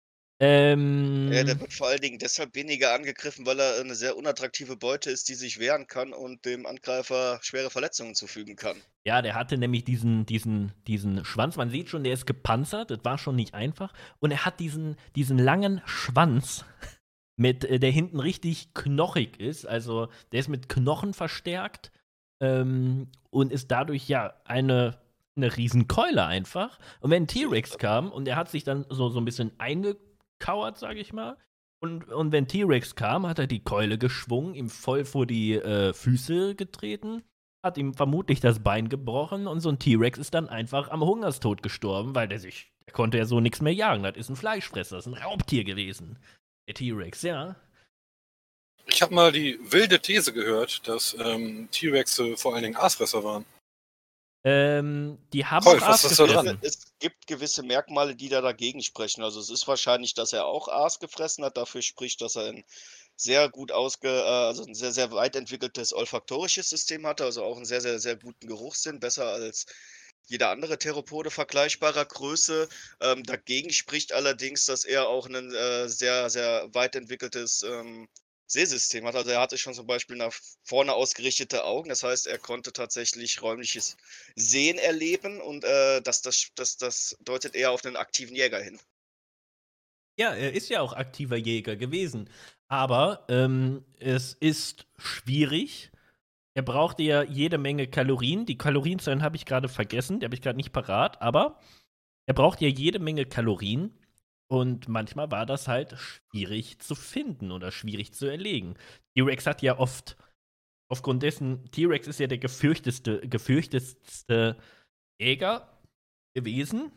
Der wird vor allen Dingen deshalb weniger angegriffen, weil er eine sehr unattraktive Beute ist, die sich wehren kann und dem Angreifer schwere Verletzungen zufügen kann. Ja, der hatte nämlich diesen Schwanz. Man sieht schon, der ist gepanzert. Das war schon nicht einfach. Und er hat diesen langen Schwanz, der hinten richtig knochig ist. Also, der ist mit Knochen verstärkt und ist dadurch ja eine Riesenkeule einfach. Und wenn ein T-Rex kam und er hat sich dann so ein bisschen eingekauert, sage ich mal. Und wenn T-Rex kam, hat er die Keule geschwungen, ihm voll vor die Füße getreten, hat ihm vermutlich das Bein gebrochen und so ein T-Rex ist dann einfach am Hungerstod gestorben, weil er konnte ja so nichts mehr jagen. Das ist ein Fleischfresser, das ist ein Raubtier gewesen. Der T-Rex, ja. Ich habe mal die wilde These gehört, dass T-Rexe vor allen Dingen Aasfresser waren. Die haben auch Aas gefressen. Es gibt gewisse Merkmale, die da dagegen sprechen. Also es ist wahrscheinlich, dass er auch Aas gefressen hat. Dafür spricht, dass er ein sehr gut also ein sehr, sehr weit entwickeltes olfaktorisches System hatte. Also auch einen sehr, sehr, sehr guten Geruchssinn. Besser als jeder andere Theropode vergleichbarer Größe. Dagegen spricht allerdings, dass er auch ein sehr, sehr weit entwickeltes Sehsystem hat. Also er hatte schon zum Beispiel nach vorne ausgerichtete Augen. Das heißt, er konnte tatsächlich räumliches Sehen erleben und das deutet eher auf einen aktiven Jäger hin. Ja, er ist ja auch aktiver Jäger gewesen. Aber es ist schwierig. Er brauchte ja jede Menge Kalorien. Die Kalorienzahlen habe ich gerade vergessen, die habe ich gerade nicht parat. Aber er braucht ja jede Menge Kalorien. Und manchmal war das halt schwierig zu finden oder schwierig zu erlegen. T-Rex hat ja oft, aufgrund dessen, T-Rex ist ja der gefürchtetste Jäger gewesen.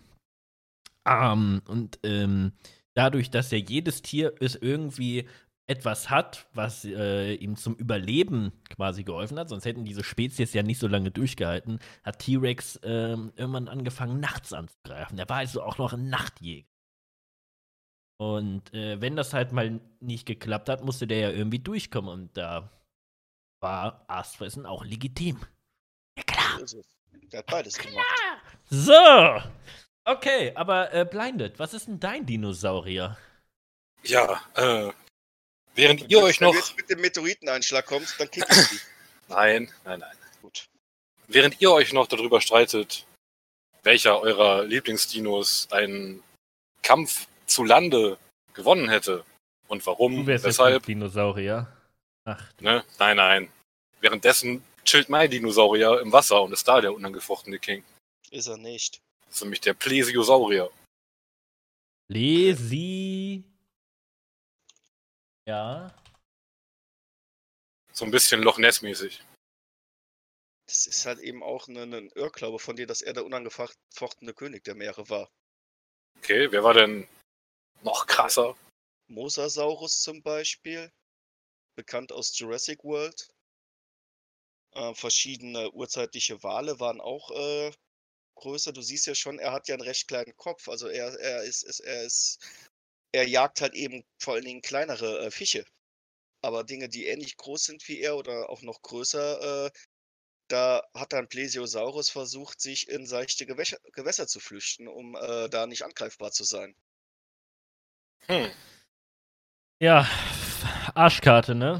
Dadurch, dass ja jedes Tier es irgendwie etwas hat, was ihm zum Überleben quasi geholfen hat, sonst hätten diese Spezies ja nicht so lange durchgehalten, hat T-Rex irgendwann angefangen, nachts anzugreifen. Der war also auch noch ein Nachtjäger. Und wenn das halt mal nicht geklappt hat, musste der ja irgendwie durchkommen. Und da war Aasfressen auch legitim. Ja, klar. Der hat beides gemacht. So. Okay, aber Blinded, was ist denn dein Dinosaurier? Ja, während ihr euch noch... Wenn du jetzt mit dem Meteoriteneinschlag kommst, dann kickst du die. Nein. Gut. Während ihr euch noch darüber streitet, welcher eurer Lieblingsdinos einen Kampf zu Lande gewonnen hätte und warum, Du wärst weshalb. jetzt ein Dinosaurier. Ach. Ne? Nein. Währenddessen chillt mein Dinosaurier im Wasser und ist da der unangefochtene King. Ist er nicht. Das ist nämlich der Plesiosaurier. Ja. So ein bisschen Loch Ness-mäßig. Das ist halt eben auch ein Irrglaube von dir, dass er der unangefochtene König der Meere war. Okay, wer war denn noch krasser? Mosasaurus zum Beispiel, bekannt aus Jurassic World. Verschiedene urzeitliche Wale waren auch größer. Du siehst ja schon, er hat ja einen recht kleinen Kopf. Also er jagt halt eben vor allen Dingen kleinere Fische. Aber Dinge, die ähnlich groß sind wie er oder auch noch größer, da hat ein Plesiosaurus versucht, sich in seichte Gewässer zu flüchten, um da nicht angreifbar zu sein. Ja, Arschkarte, ne?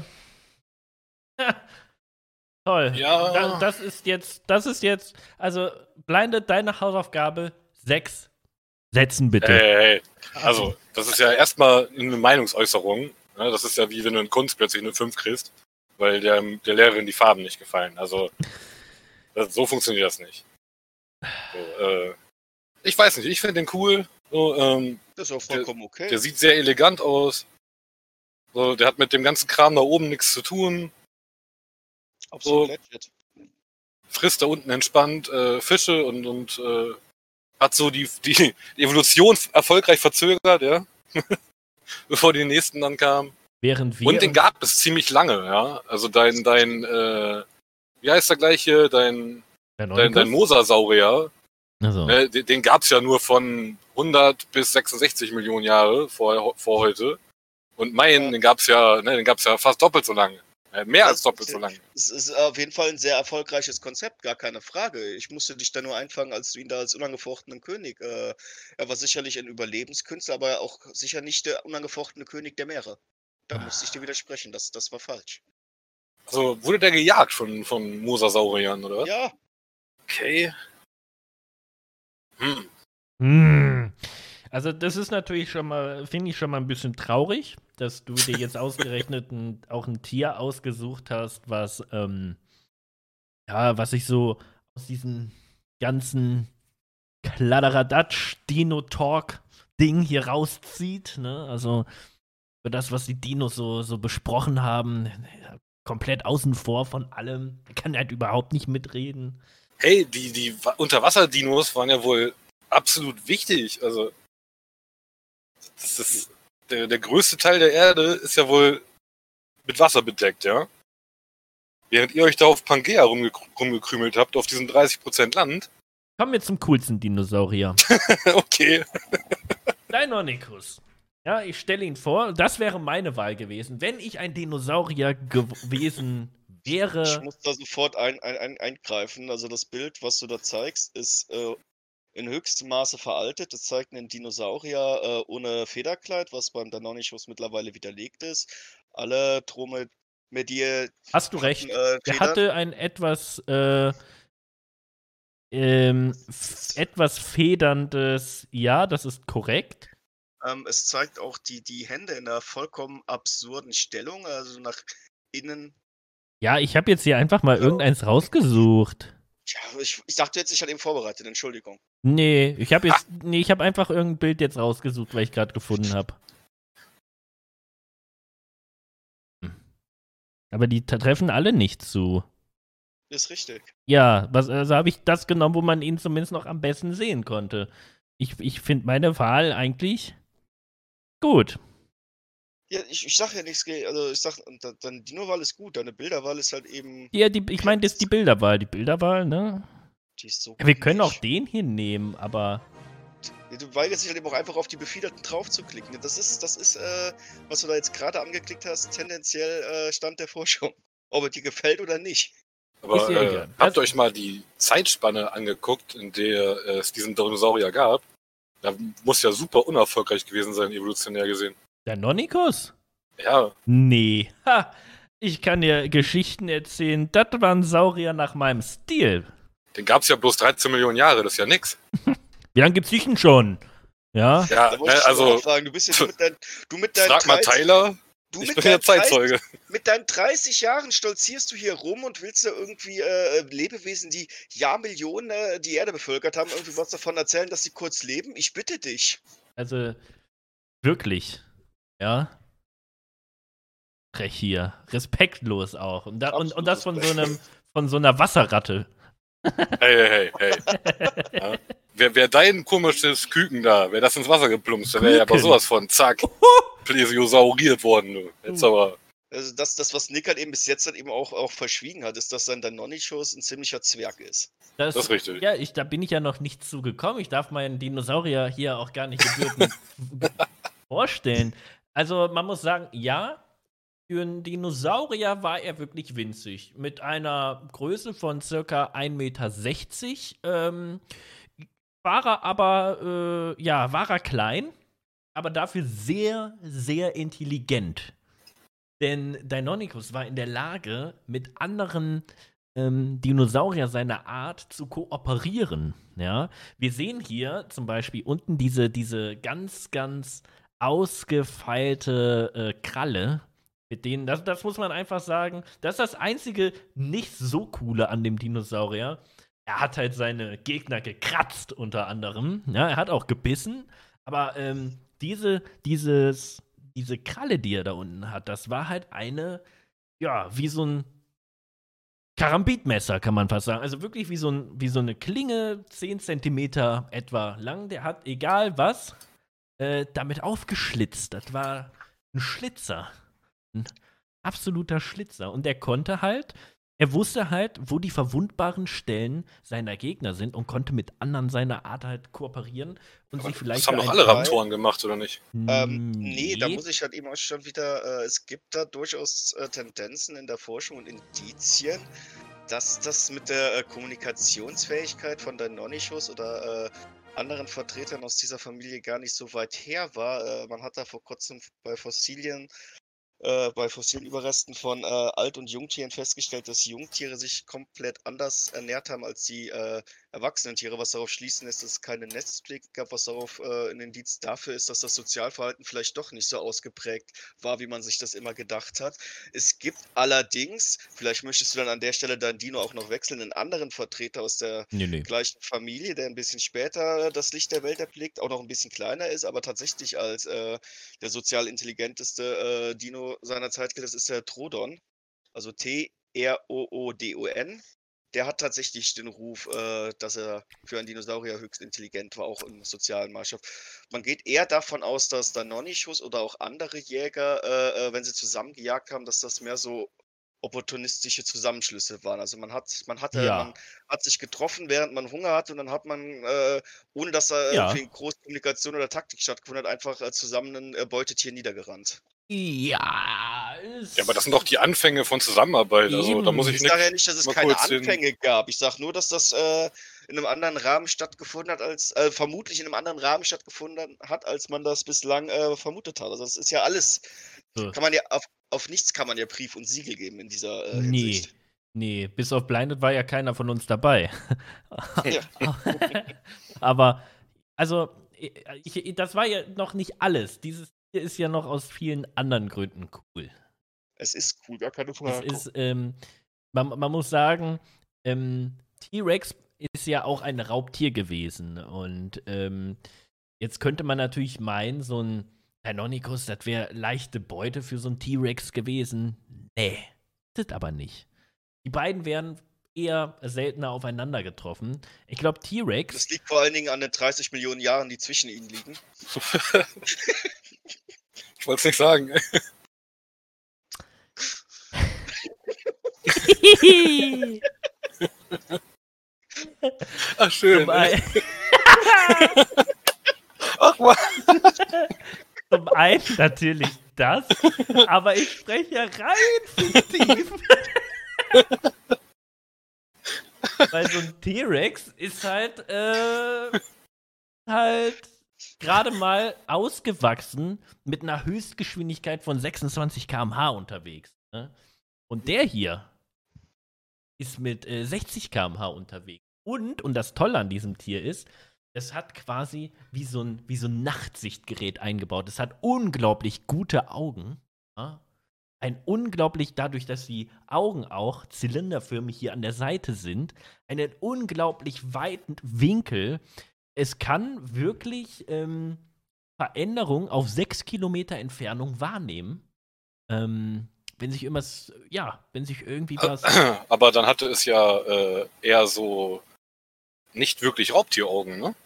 Toll. Ja. Das ist jetzt, also Blinded, deine Hausaufgabe, 6 Sätzen bitte. Hey. Also, das ist ja erstmal eine Meinungsäußerung. Ne? Das ist ja wie wenn du in Kunst plötzlich eine 5 kriegst, weil der Lehrerin die Farben nicht gefallen. Also, so funktioniert das nicht. So, ich weiß nicht, ich finde den cool. So, Das ist auch vollkommen okay. Der sieht sehr elegant aus. So, der hat mit dem ganzen Kram da oben nichts zu tun. Absolut legit. Frisst da unten entspannt Fische und hat so die Evolution erfolgreich verzögert, ja. Bevor die nächsten dann kamen. Und den gab es ziemlich lange, ja. Also dein wie heißt der gleich hier? Dein Mosasaurier. Also. Den gab es ja nur von 100 bis 66 Millionen Jahre vor heute. Und den gab's ja fast doppelt so lange. Mehr als doppelt so lang. Es ist auf jeden Fall ein sehr erfolgreiches Konzept, gar keine Frage. Ich musste dich da nur einfangen, als du ihn da als unangefochtenen König. Er war sicherlich ein Überlebenskünstler, aber auch sicher nicht der unangefochtene König der Meere. Da musste ich dir widersprechen, das war falsch. Also wurde der gejagt von Mosasauriern, oder was? Ja. Okay. Also das ist natürlich schon mal, finde ich schon mal ein bisschen traurig, dass du dir jetzt ausgerechnet auch ein Tier ausgesucht hast, was was sich so aus diesem ganzen Kladderadatsch-Dino-Talk-Ding hier rauszieht, ne? Also für das, was die Dinos so besprochen haben, komplett außen vor von allem. Er kann halt überhaupt nicht mitreden. Hey, die Unterwasser-Dinos waren ja wohl absolut wichtig. Also, das ist der größte Teil der Erde ist ja wohl mit Wasser bedeckt, ja? Während ihr euch da auf Pangea rumgekrümelt habt, auf diesem 30% Land. Kommen wir zum coolsten Dinosaurier. Okay. Deinonychus. Ja, ich stelle ihn vor, das wäre meine Wahl gewesen. Wenn ich ein Dinosaurier gewesen wäre. Ich muss da sofort eingreifen. Also das Bild, was du da zeigst, ist in höchstem Maße veraltet. Es zeigt einen Dinosaurier ohne Federkleid, was beim Deinonychus mittlerweile widerlegt ist. Alle Dromaedie. Hast du recht. Er hatte ein etwas federndes, ja, das ist korrekt. Es zeigt auch die Hände in einer vollkommen absurden Stellung, also nach innen. Ja, ich habe jetzt hier einfach mal irgendeins rausgesucht. Ja, ich dachte jetzt, ich hatte eben vorbereitet, Entschuldigung. Nee, ich habe einfach irgendein Bild jetzt rausgesucht, weil ich gerade gefunden habe. Aber die treffen alle nicht zu. Ist richtig. Ja, also habe ich das genommen, wo man ihn zumindest noch am besten sehen konnte. Ich finde meine Wahl eigentlich gut. Ja, ich sag ja nichts, also ich sag, deine Dino-Wahl ist gut, deine Bilderwahl ist halt eben. Ja, ich meine, das ist die Bilderwahl. Die Bilderwahl, ne? Die ist so Wir können auch den hier nehmen, aber. Du weigerst dich halt eben auch einfach auf die Befiederten drauf zu klicken. Das ist, was du da jetzt gerade angeklickt hast, tendenziell Stand der Forschung. Ob es dir gefällt oder nicht. Aber habt ihr euch mal die Zeitspanne angeguckt, in der es diesen Dinosaurier gab? Da muss ja super unerfolgreich gewesen sein, evolutionär gesehen. Deinonychus? Ja. Nee. Ha! Ich kann dir Geschichten erzählen. Das waren Saurier nach meinem Stil. Den gab's ja bloß 13 Millionen Jahre, das ist ja nix. Wie lange gibt's dich denn schon? Ja? Ja, also. Fragen. Du bist ja du mit deinen Frag mal Tyler. Ich bin ja Zeitzeuge. Mit deinen 30 Jahren stolzierst du hier rum und willst da irgendwie Lebewesen, die Jahrmillionen die Erde bevölkert haben, irgendwie was davon erzählen, dass sie kurz leben? Ich bitte dich. Also, wirklich. Ja? Frech hier. Respektlos auch. Und das von so einer Wasserratte. Hey. Ja. Wer dein komisches Küken da, wer das ins Wasser geplumpst, der wäre ja aber sowas von zack, plesiosauriert worden. Du. Jetzt aber. Also das, was Nick halt eben bis jetzt halt eben auch verschwiegen hat, ist, dass sein Deinonychus ein ziemlicher Zwerg ist. Das ist richtig. Ja, da bin ich ja noch nicht zugekommen. Ich darf meinen Dinosaurier hier auch gar nicht gebührend vorstellen. Also man muss sagen, ja, für einen Dinosaurier war er wirklich winzig. Mit einer Größe von circa 1,60 Meter. War er aber, war er klein, aber dafür sehr, sehr intelligent. Denn Deinonychus war in der Lage, mit anderen Dinosaurier seiner Art zu kooperieren. Ja? Wir sehen hier zum Beispiel unten diese ganz, ganz ausgefeilte Kralle. Mit denen, das muss man einfach sagen, das ist das einzige nicht so coole an dem Dinosaurier. Er hat halt seine Gegner gekratzt, unter anderem. Ja, er hat auch gebissen. Aber diese Kralle, die er da unten hat, das war halt wie so ein Karambitmesser, kann man fast sagen. Also wirklich wie so eine Klinge, 10 Zentimeter etwa lang. Der hat, egal was, damit aufgeschlitzt. Das war ein Schlitzer. Ein absoluter Schlitzer. Und der konnte halt Er wusste halt, wo die verwundbaren Stellen seiner Gegner sind und konnte mit anderen seiner Art halt kooperieren und sich vielleicht. Das haben doch alle Raptoren gemacht, oder nicht? Nee, da muss ich halt eben auch schon wieder, es gibt da durchaus Tendenzen in der Forschung und Indizien, dass das mit der Kommunikationsfähigkeit von Deinonychus oder anderen Vertretern aus dieser Familie gar nicht so weit her war. Man hat da vor kurzem bei fossilen Überresten von Alt- und Jungtieren festgestellt, dass Jungtiere sich komplett anders ernährt haben als die erwachsenen Tiere, was darauf schließen lässt, dass es keine Nestpflege gab, was darauf ein Indiz dafür ist, dass das Sozialverhalten vielleicht doch nicht so ausgeprägt war, wie man sich das immer gedacht hat. Es gibt allerdings, vielleicht möchtest du dann an der Stelle dein Dino auch noch wechseln, einen anderen Vertreter aus der gleichen Familie, der ein bisschen später das Licht der Welt erblickt, auch noch ein bisschen kleiner ist, aber tatsächlich als der sozial intelligenteste Dino seiner Zeit gilt, das ist der Troodon, also T-R-O-O-D-O-N. Der hat tatsächlich den Ruf, dass er für einen Dinosaurier höchst intelligent war, auch im sozialen Maßstab. Man geht eher davon aus, dass Deinonychus oder auch andere Jäger, wenn sie zusammen gejagt haben, dass das mehr so opportunistische Zusammenschlüsse waren. Also man hat sich getroffen, während man Hunger hatte, und dann hat man, ohne dass da irgendwie große Kommunikation oder Taktik stattgefunden hat, einfach zusammen ein Beutetier niedergerannt. Ja, aber das sind doch die Anfänge von Zusammenarbeit. Also, da muss ich sage ja nicht, dass es keine Anfänge gab. Ich sage nur, dass das in einem anderen Rahmen stattgefunden hat, als vermutlich in einem anderen Rahmen stattgefunden hat, als man das bislang vermutet hat. Also das ist ja alles. Kann man ja auf nichts kann man ja Brief und Siegel geben in dieser Hinsicht. Nee, bis auf Blinded war ja keiner von uns dabei. Aber, also, das war ja noch nicht alles. Dieses hier ist ja noch aus vielen anderen Gründen cool. Es ist cool, gar keine Frage. Es ist, man muss sagen, T-Rex ist ja auch ein Raubtier gewesen. Und jetzt könnte man natürlich meinen, so ein Deinonychus, das wäre leichte Beute für so ein T-Rex gewesen. Nee, das aber nicht. Die beiden wären eher seltener aufeinander getroffen. Ich glaube, T-Rex. Das liegt vor allen Dingen an den 30 Millionen Jahren, die zwischen ihnen liegen. Ich wollte es nicht sagen. Ach, schön. Ach, Mann. Zum einen natürlich das, aber ich spreche ja rein fiktiv. Weil so ein T-Rex ist halt gerade mal ausgewachsen mit einer Höchstgeschwindigkeit von 26 km/h unterwegs. Ne? Und der hier ist mit 60 km/h unterwegs. Und das Tolle an diesem Tier ist, es hat quasi wie so ein Nachtsichtgerät eingebaut. Es hat unglaublich gute Augen. Ja? Dadurch, dass die Augen auch zylinderförmig hier an der Seite sind, einen unglaublich weiten Winkel. Es kann wirklich Veränderungen auf 6 Kilometer Entfernung wahrnehmen. Wenn sich irgendwie was. Aber dann hatte es ja eher so nicht wirklich Raubtieraugen, ne?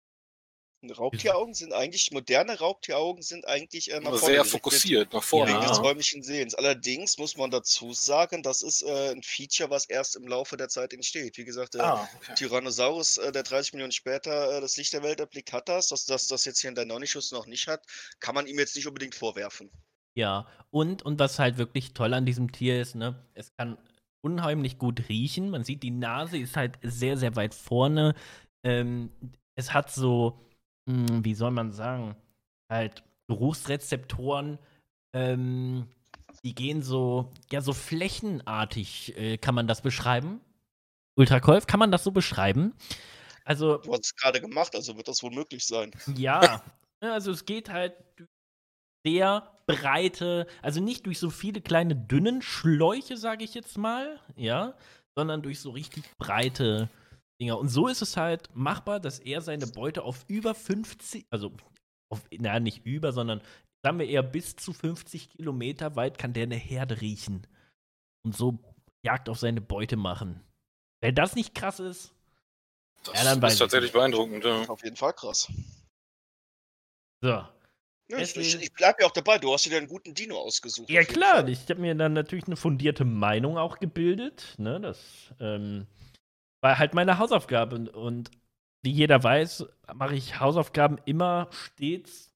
Moderne Raubtieraugen sind eigentlich sehr fokussiert nach vorne. Wegen des räumlichen Sehens. Allerdings muss man dazu sagen, das ist ein Feature, was erst im Laufe der Zeit entsteht. Wie gesagt, der Tyrannosaurus, der 30 Millionen später das Licht der Welt erblickt, hat das jetzt hier in Deinonychus noch nicht hat, kann man ihm jetzt nicht unbedingt vorwerfen. Ja, und was halt wirklich toll an diesem Tier ist, ne, es kann unheimlich gut riechen. Man sieht, die Nase ist halt sehr, sehr weit vorne. Es hat so, wie soll man sagen, halt Geruchsrezeptoren, die gehen so flächenartig, kann man das beschreiben? Ultrakolf, kann man das so beschreiben? Also, du hast es gerade gemacht, also wird das wohl möglich sein. Ja, also es geht halt sehr breite, also nicht durch so viele kleine dünnen Schläuche, sage ich jetzt mal, ja, sondern durch so richtig breite Dinger. Und so ist es halt machbar, dass er seine Beute auf über 50, nicht über, sondern sagen wir eher bis zu 50 Kilometer weit kann der eine Herde riechen. Und so Jagd auf seine Beute machen. Wenn das nicht krass ist, das ist tatsächlich beeindruckend, ja. Auf jeden Fall krass. So. Ja, ich bleib ja auch dabei, du hast dir einen guten Dino ausgesucht. Ja klar, ich habe mir dann natürlich eine fundierte Meinung auch gebildet. Ne? Das war halt meine Hausaufgabe. Und wie jeder weiß, mache ich Hausaufgaben immer stets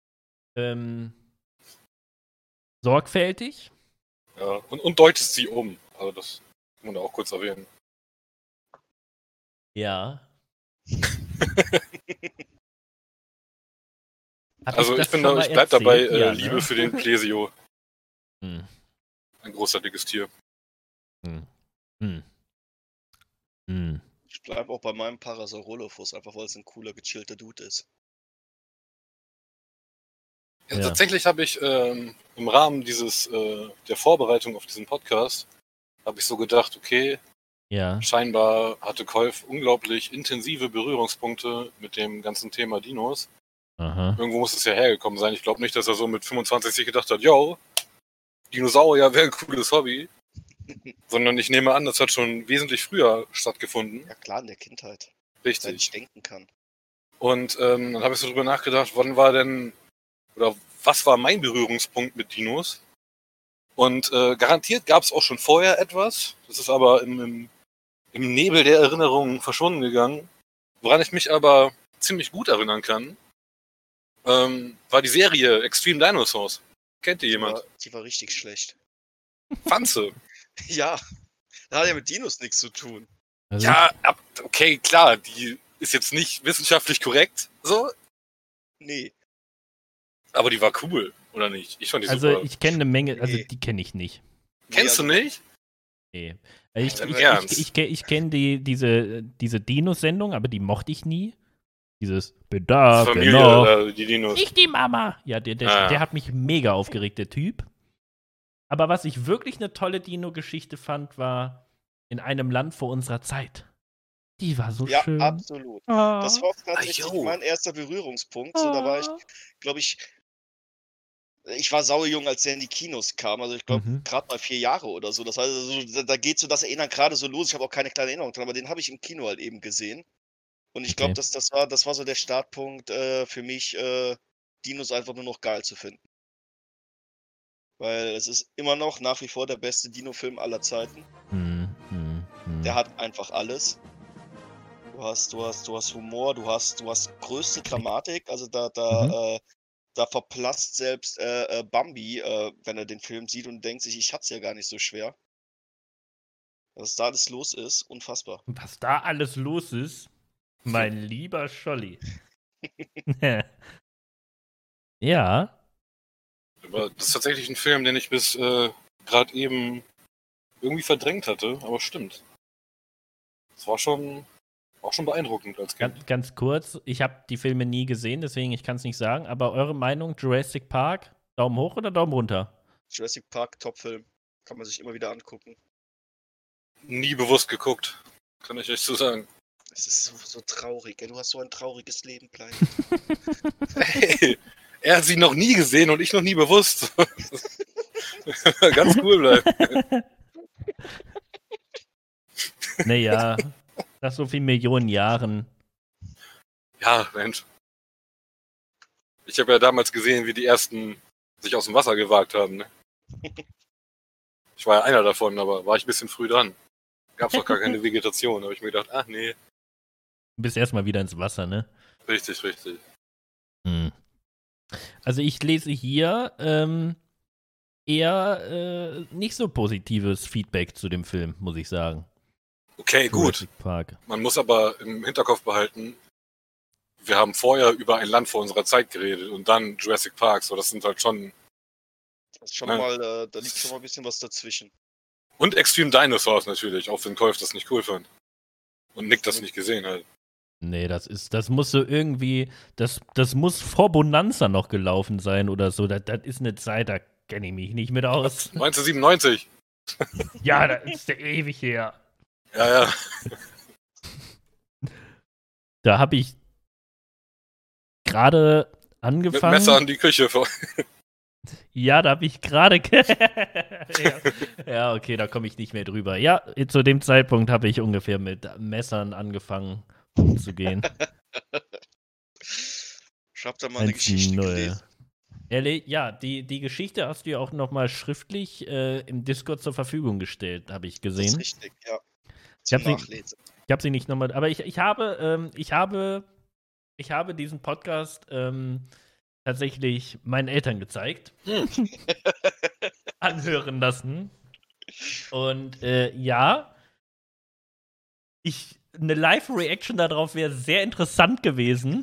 sorgfältig. Ja, und deutest sie um. Also das kann man auch kurz erwähnen. Ja. Also ich bleib dabei, ja, Liebe ne? für den Plesio. Hm. Ein großartiges Tier. Ich bleib auch bei meinem Parasaurolophus, einfach weil es ein cooler, gechillter Dude ist. Ja. Tatsächlich habe ich im Rahmen der Vorbereitung auf diesen Podcast, habe ich so gedacht, okay, scheinbar hatte Kolf unglaublich intensive Berührungspunkte mit dem ganzen Thema Dinos. Aha. Irgendwo muss es ja hergekommen sein. Ich glaube nicht, dass er so mit 25 sich gedacht hat, yo, Dinosaurier wäre ein cooles Hobby. Sondern ich nehme an, das hat schon wesentlich früher stattgefunden. Ja klar, in der Kindheit. Richtig. Weil ich denken kann. Und dann habe ich so drüber nachgedacht, was war mein Berührungspunkt mit Dinos? Und garantiert gab es auch schon vorher etwas. Das ist aber im Nebel der Erinnerungen verschwunden gegangen. Woran ich mich aber ziemlich gut erinnern kann, war die Serie Extreme Dinosaurs. Kennt ihr jemand? Die war richtig schlecht. Fanze. Ja, das hat ja mit Dinos nichts zu tun. Also ja, okay, klar, die ist jetzt nicht wissenschaftlich korrekt, so. Nee. Aber die war cool, oder nicht? Ich fand die super. Also ich kenne eine Menge, also die kenne ich nicht. Kennst du nicht? Nee. Ich kenne diese Dino-Sendung, aber die mochte ich nie. Dieses Bedarf, Familie, die Dinos. Nicht die Mama. Ja, der hat mich mega aufgeregt, der Typ. Aber was ich wirklich eine tolle Dino-Geschichte fand, war In einem Land vor unserer Zeit. Die war so schön. Ja, absolut. Das war tatsächlich mein erster Berührungspunkt. So, da war ich, glaube ich war saujung, als der in die Kinos kam. Also ich glaube, gerade mal 4 Jahre oder so. Das heißt, also, da geht so das Erinnern gerade so los. Ich habe auch keine kleine Erinnerung dran, aber den habe ich im Kino halt eben gesehen. Und ich glaube, das war so der Startpunkt für mich, Dinos einfach nur noch geil zu finden. Weil es ist immer noch nach wie vor der beste Dino-Film aller Zeiten. Der hat einfach alles. Du hast Humor, du hast größte Dramatik. Also da verplasst selbst Bambi, wenn er den Film sieht und denkt sich, ich hatte es ja gar nicht so schwer. Was da alles los ist, unfassbar. Was da alles los ist, mein lieber Scholli. Ja. Aber das ist tatsächlich ein Film, den ich bis gerade eben irgendwie verdrängt hatte, aber stimmt. Das war schon beeindruckend als Kind. Ganz kurz, ich habe die Filme nie gesehen, deswegen ich kann es nicht sagen, aber eure Meinung, Jurassic Park, Daumen hoch oder Daumen runter? Jurassic Park, Top-Film. Kann man sich immer wieder angucken. Nie bewusst geguckt, kann ich echt so sagen. Es ist so traurig, ey. Du hast so ein trauriges Leben, Klein. Hey, er hat sie noch nie gesehen und ich noch nie bewusst. Ganz cool bleiben. Naja, nach so vielen Millionen Jahren. Ja, Mensch. Ich habe ja damals gesehen, wie die ersten sich aus dem Wasser gewagt haben. Ne? Ich war ja einer davon, aber war ich ein bisschen früh dran. Gab's noch gar keine Vegetation. Da habe ich mir gedacht, ach nee. Du bist erstmal wieder ins Wasser, ne? Richtig. Also ich lese hier eher nicht so positives Feedback zu dem Film, muss ich sagen. Okay, gut. Man muss aber im Hinterkopf behalten, wir haben vorher über ein Land vor unserer Zeit geredet und dann Jurassic Park. So, das sind halt schon. Das ist schon mal, da liegt schon mal ein bisschen was dazwischen. Und Extreme Dinosaurs natürlich, auch wenn Kolf das nicht cool fand. Und Nick das nicht gesehen hat. Nee, das muss so irgendwie, das muss vor Bonanza noch gelaufen sein oder so. Das ist eine Zeit, da kenne ich mich nicht mit aus. 1997. Ja, das ist ja ewig her. Ja. Da habe ich gerade angefangen. Mit Messer an die Küche. Ja, da habe ich gerade. Ja, okay, da komme ich nicht mehr drüber. Ja, zu dem Zeitpunkt habe ich ungefähr mit Messern angefangen umzugehen. Ich habe da mal eine Geschichte gelesen. Ehrlich, ja, die Geschichte hast du ja auch nochmal schriftlich im Discord zur Verfügung gestellt, habe ich gesehen. Das ist richtig, ja. Ich habe sie nicht nochmal, aber ich habe diesen Podcast tatsächlich meinen Eltern gezeigt, anhören lassen. Und ja, eine Live-Reaction darauf wäre sehr interessant gewesen.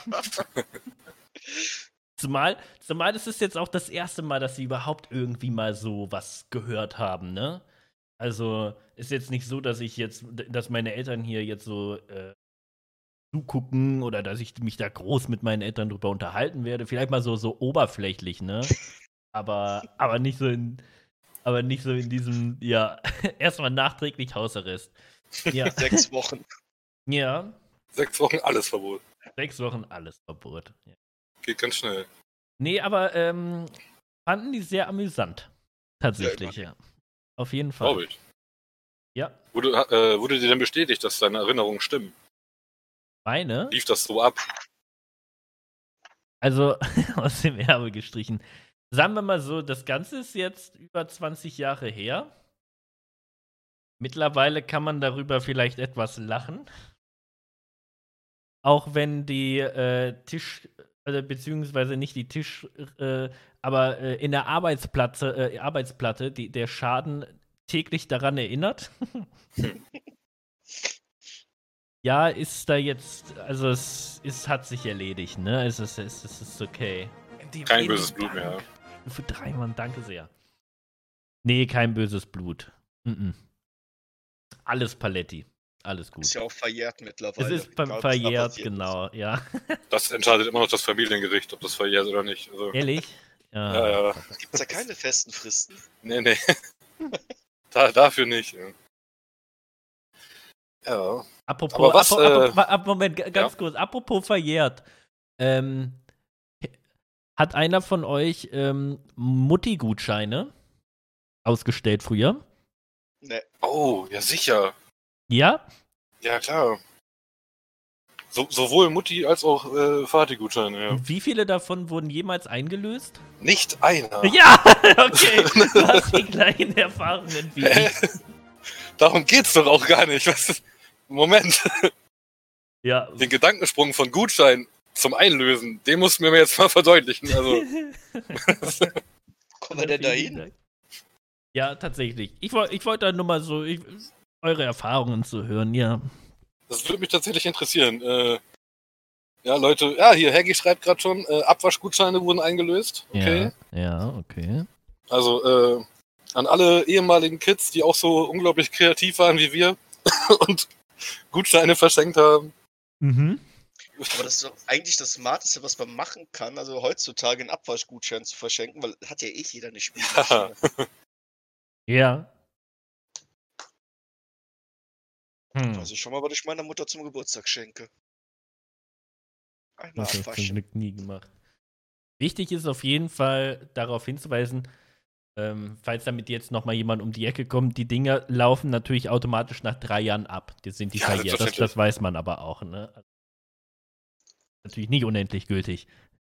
Zumal es ist jetzt auch das erste Mal, dass sie überhaupt irgendwie mal so was gehört haben, ne? Also ist jetzt nicht so, dass meine Eltern hier jetzt so zugucken oder dass ich mich da groß mit meinen Eltern drüber unterhalten werde. Vielleicht mal so oberflächlich, ne? aber nicht so in diesem, ja, erstmal nachträglich Hausarrest. Ja. 6 Wochen. Ja. 6 Wochen alles Verbot. 6 Wochen alles Verbot. Ja. Geht ganz schnell. Nee, aber fanden die sehr amüsant. Tatsächlich, ja. Auf jeden Fall. Glaube ich. Ja. Wurde dir denn bestätigt, dass deine Erinnerungen stimmen? Meine? Lief das so ab? Also, aus dem Erbe gestrichen. Sagen wir mal so, das Ganze ist jetzt über 20 Jahre her. Mittlerweile kann man darüber vielleicht etwas lachen. Auch wenn die beziehungsweise nicht die aber in der Arbeitsplatte der Schaden täglich daran erinnert. Ja, ist da jetzt, also es hat sich erledigt, ne? Es ist okay. Kein böses Blut mehr. Für 3 Mann, danke sehr. Nee, kein böses Blut. Alles Paletti. Alles gut. Ist ja auch verjährt mittlerweile. Es ist verjährt, genau, ja. Das entscheidet immer noch das Familiengericht, ob das verjährt oder nicht. Also, Ehrlich? ja. Gibt es da keine festen Fristen? Nee. Dafür nicht. Ja. Moment, ganz kurz. Apropos verjährt. Hat einer von euch Mutti-Gutscheine ausgestellt früher? Nee. Oh, ja sicher. Ja? Ja, klar. Sowohl Mutti als auch Vati-Gutscheine, ja. Und wie viele davon wurden jemals eingelöst? Nicht einer. Ja, okay. Du hast die gleichen Erfahrungen wie ich. Darum geht's doch auch gar nicht. Moment. Ja. Den Gedankensprung von Gutschein zum Einlösen, den musst du mir jetzt mal verdeutlichen. Also. Kommen wir denn da hin? Ja, tatsächlich. Ich wollte da nur mal so eure Erfahrungen zu hören, ja. Das würde mich tatsächlich interessieren. Ja, Leute, hier, Haggy schreibt gerade schon, Abwaschgutscheine wurden eingelöst. Okay. Ja, okay. Also, an alle ehemaligen Kids, die auch so unglaublich kreativ waren wie wir und Gutscheine verschenkt haben. Mhm. Aber das ist doch eigentlich das Smarteste, was man machen kann, also heutzutage einen Abwaschgutschein zu verschenken, weil hat ja eh jeder eine Spielmaschine. Ja. Was ich schon mal, was ich meiner Mutter zum Geburtstag schenke. Einmal Das habe ich zum abwaschen. Glück nie gemacht. Wichtig ist auf jeden Fall darauf hinzuweisen, falls damit jetzt nochmal jemand um die Ecke kommt, die Dinger laufen natürlich automatisch nach 3 Jahren ab. Die sind die verjährt. Das weiß man aber auch, ne? Natürlich nicht unendlich gültig.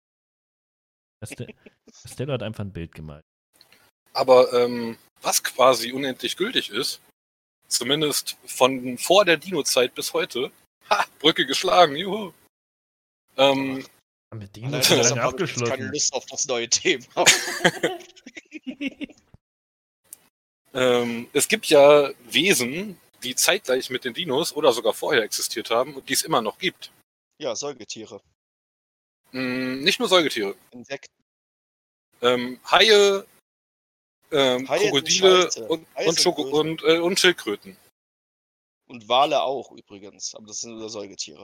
Stella hat einfach ein Bild gemalt. Aber was quasi unendlich gültig ist, zumindest von vor der Dino-Zeit bis heute, Brücke geschlagen, juhu. Haben wir Dino-Zeit abgeschlossen? Ich habe keine Lust auf das neue Thema. Es gibt ja Wesen, die zeitgleich mit den Dinos oder sogar vorher existiert haben und die es immer noch gibt. Ja, Säugetiere. Nicht nur Säugetiere. Insekten. Haie, Haie Krokodile sind scheiße. und Schildkröten. Und Wale auch übrigens, aber das sind nur Säugetiere.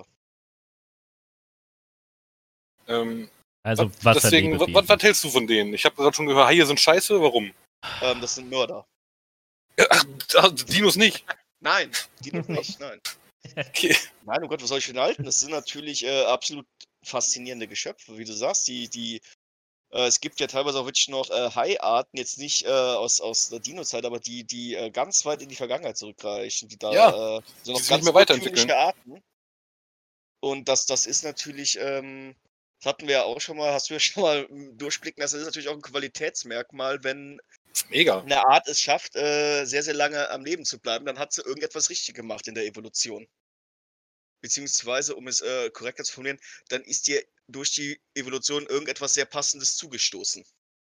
Also deswegen, was hältst du von denen? Ich habe gerade schon gehört, Haie sind scheiße, warum? Das sind Mörder. Ach, Dinos nicht. Nein, Dinos nicht, nein. Okay. Nein, oh Gott, was soll ich denn halten? Das sind natürlich absolut faszinierende Geschöpfe, wie du sagst. Es gibt ja teilweise auch wirklich noch Haiarten, jetzt nicht aus der Dino-Zeit, aber die ganz weit in die Vergangenheit zurückreichen, die da so noch die sich ganz nicht mehr weiterentwickeln. urtümliche Arten. Und das ist natürlich Das hatten wir ja auch schon mal, hast du ja schon mal durchblicken lassen. Das ist natürlich auch ein Qualitätsmerkmal, wenn Mega. eine Art es schafft, sehr, sehr lange am Leben zu bleiben, dann hat sie irgendetwas richtig gemacht in der Evolution. Beziehungsweise, um es korrekter zu formulieren, dann ist dir durch die Evolution irgendetwas sehr Passendes zugestoßen.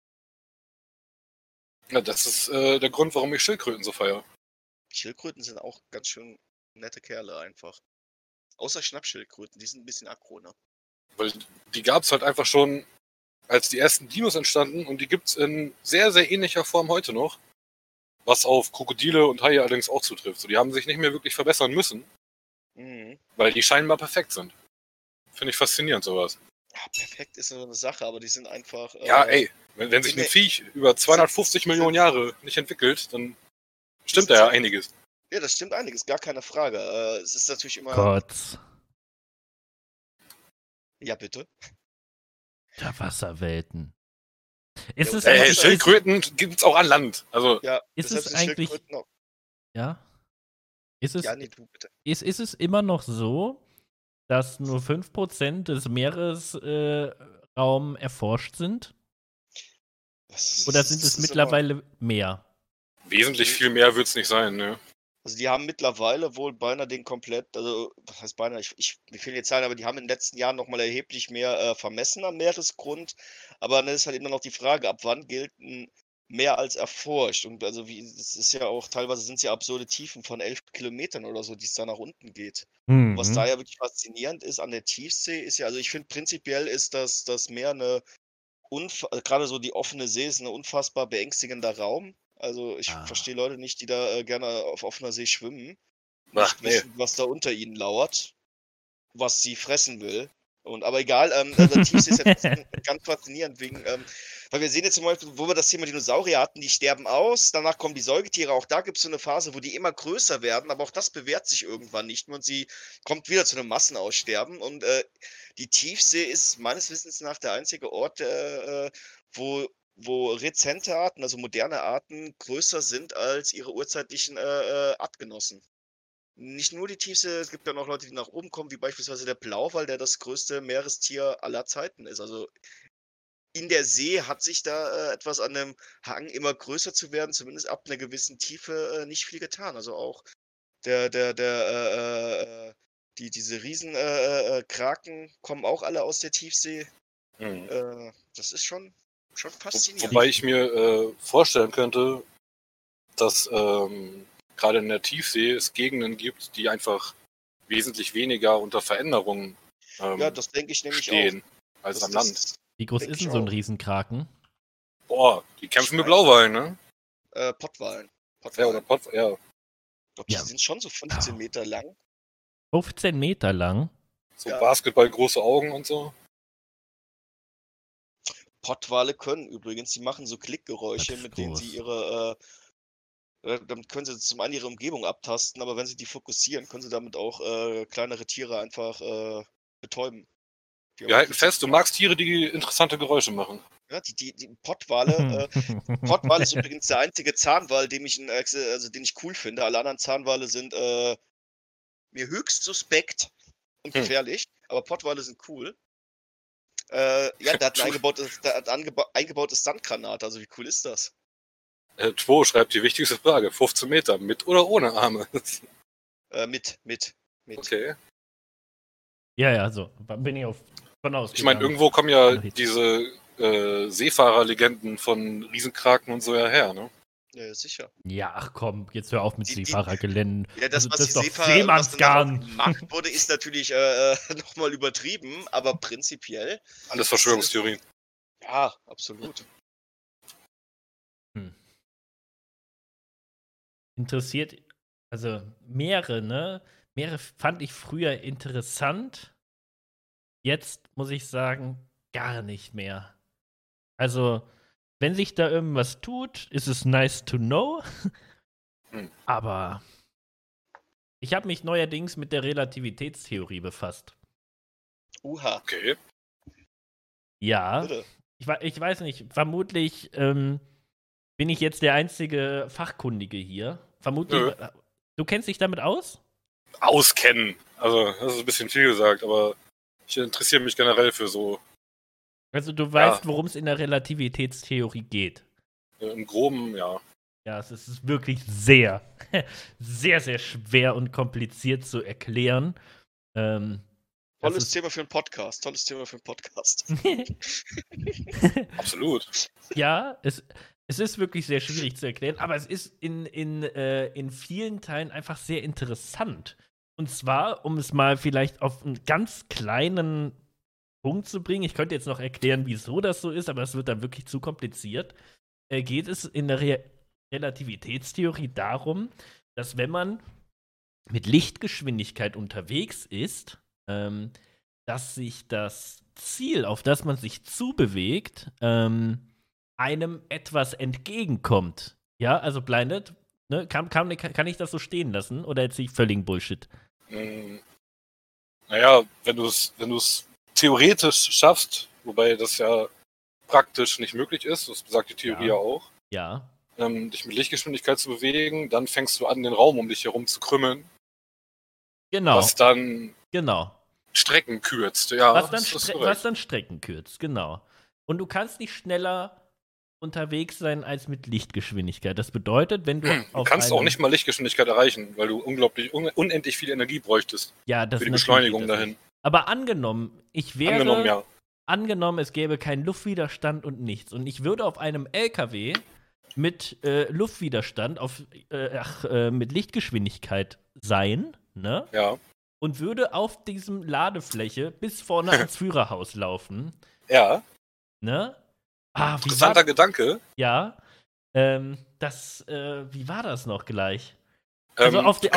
Ja, das ist der Grund, warum ich Schildkröten so feiere. Schildkröten sind auch ganz schön nette Kerle einfach. Außer Schnappschildkröten, die sind ein bisschen aggro, ne? Weil die gab es halt einfach schon, als die ersten Dinos entstanden, und die gibt es in sehr, sehr ähnlicher Form heute noch. Was auf Krokodile und Haie allerdings auch zutrifft. So, die haben sich nicht mehr wirklich verbessern müssen, weil die scheinbar perfekt sind. Finde ich faszinierend, sowas. Ja, perfekt ist so eine Sache, aber die sind einfach. Ja, ey, wenn sich ein Viech über 250 Millionen Jahre nicht entwickelt, dann stimmt da ja einiges. Ja, das stimmt einiges, gar keine Frage. Es ist natürlich immer. Gott. Ja, bitte. Der Wasserwelten. Ist Ja, es Ey, eigentlich, Schildkröten gibt's auch an Land. Also, Ja, ist deshalb es sind eigentlich. Schildkröten auch. Ja? Ist es, Ja, nee, du bitte. ist es immer noch so, dass nur 5% des Meeresraums erforscht sind? Oder sind es mittlerweile mehr? wesentlich viel mehr wird's nicht sein, ne? Also die haben mittlerweile wohl beinahe den komplett, also was heißt beinahe, mir fehlen die Zahlen, aber die haben in den letzten Jahren nochmal erheblich mehr vermessen am Meeresgrund. Aber dann ist halt immer noch die Frage, ab wann gilt ein Meer als erforscht? Und also es ist ja auch, teilweise sind es ja absurde Tiefen von 11 Kilometern oder so, die es da nach unten geht. Was da ja wirklich faszinierend ist an der Tiefsee, ist ja, also ich finde prinzipiell ist das Meer gerade so die offene See ist ein unfassbar beängstigender Raum. Also ich verstehe Leute nicht, die da gerne auf offener See schwimmen, nicht wissen, was da unter ihnen lauert, was sie fressen will. Aber egal, also Tiefsee ist jetzt ganz faszinierend, weil wir sehen jetzt zum Beispiel, wo wir das Thema Dinosaurier hatten, die sterben aus, danach kommen die Säugetiere, auch da gibt es so eine Phase, wo die immer größer werden, aber auch das bewährt sich irgendwann nicht mehr und sie kommt wieder zu einem Massenaussterben. Und die Tiefsee ist meines Wissens nach der einzige Ort, wo rezente Arten, also moderne Arten, größer sind als ihre urzeitlichen Artgenossen. Nicht nur die Tiefsee, es gibt ja noch Leute, die nach oben kommen, wie beispielsweise der Blauwal, der das größte Meerestier aller Zeiten ist. Also in der See hat sich da etwas an dem Hang, immer größer zu werden, zumindest ab einer gewissen Tiefe, nicht viel getan. Also auch diese riesen Kraken kommen auch alle aus der Tiefsee. Das ist schon faszinierend. Wobei ich mir vorstellen könnte, dass gerade in der Tiefsee es Gegenden gibt, die einfach wesentlich weniger unter Veränderungen ja, das denke ich nämlich stehen auch. als am Land. Wie groß ist denn so ein Riesenkraken? Boah, die kämpfen mit Blauwalen, ne? Pottwalen. Ja, oder ja. Ich glaube, die sind schon so 15 Meter lang. 15 Meter lang? So Basketball, große Augen und so. Pottwale können übrigens, die machen so Klickgeräusche, mit denen sie damit können sie zum einen ihre Umgebung abtasten, aber wenn sie die fokussieren, können sie damit auch kleinere Tiere einfach betäuben. Wir halten fest, du magst Tiere, die interessante Geräusche machen. Ja, die Pottwale. Pottwal ist übrigens der einzige Zahnwal, den ich cool finde. Alle anderen Zahnwale sind mir höchst suspekt und gefährlich, aber Pottwale sind cool. Der hat ein eingebautes Sandgranat, also wie cool ist das? Two schreibt die wichtigste Frage: 15 Meter, mit oder ohne Arme? Mit. Okay. Ja, so. Bin ich von ausgegangen. Ich meine, irgendwo kommen ja diese Seefahrerlegenden von Riesenkraken und so her, ne? Ja, sicher. Ja, ach komm, jetzt hör auf mit Seefahrergeländen. Ja, das, was ist die doch Seemannsgarn gemacht wurde, ist natürlich nochmal übertrieben, aber prinzipiell. Alles Verschwörungstheorien. Ja, absolut. Interessiert, also Meere, ne? Meere fand ich früher interessant. Jetzt muss ich sagen, gar nicht mehr. Also, wenn sich da irgendwas tut, ist es nice to know. Aber ich habe mich neuerdings mit der Relativitätstheorie befasst. Uha. Okay. Ja. Ich weiß nicht, vermutlich bin ich jetzt der einzige Fachkundige hier. Vermutlich. Du kennst dich damit aus? Auskennen. Also, das ist ein bisschen viel gesagt, aber ich interessiere mich generell für so Also du weißt, worum es in der Relativitätstheorie geht. Im Groben, ja. Ja, es ist wirklich sehr, sehr, sehr schwer und kompliziert zu erklären. Tolles Thema für einen Podcast. Absolut. Ja, es ist wirklich sehr schwierig zu erklären, aber es ist in vielen Teilen einfach sehr interessant. Und zwar, um es mal vielleicht auf einen ganz kleinen Punkt zu bringen, ich könnte jetzt noch erklären, wieso das so ist, aber es wird dann wirklich zu kompliziert, geht es in der Relativitätstheorie darum, dass wenn man mit Lichtgeschwindigkeit unterwegs ist, dass sich das Ziel, auf das man sich zubewegt, einem etwas entgegenkommt. Ja, also Blinded, ne? Kann ich das so stehen lassen oder erzähle ich völligen Bullshit? Naja, wenn du es theoretisch schaffst, wobei das ja praktisch nicht möglich ist, das besagt die Theorie ja auch, ja. Dich mit Lichtgeschwindigkeit zu bewegen, dann fängst du an, den Raum um dich herum zu krümmeln. Genau. Was dann genau. Strecken kürzt. Ja, was dann Strecken kürzt, genau. Und du kannst nicht schneller unterwegs sein als mit Lichtgeschwindigkeit. Das bedeutet, wenn du Du kannst auch nicht mal Lichtgeschwindigkeit erreichen, weil du unendlich viel Energie bräuchtest für die Beschleunigung dahin. Aber angenommen, angenommen, es gäbe keinen Luftwiderstand und nichts. Und ich würde auf einem LKW mit Luftwiderstand mit Lichtgeschwindigkeit sein, ne? Ja. Und würde auf diesem Ladefläche bis vorne ans Führerhaus laufen. Ja. Ne? Interessanter Gedanke. Ja. Wie war das noch gleich? Also ich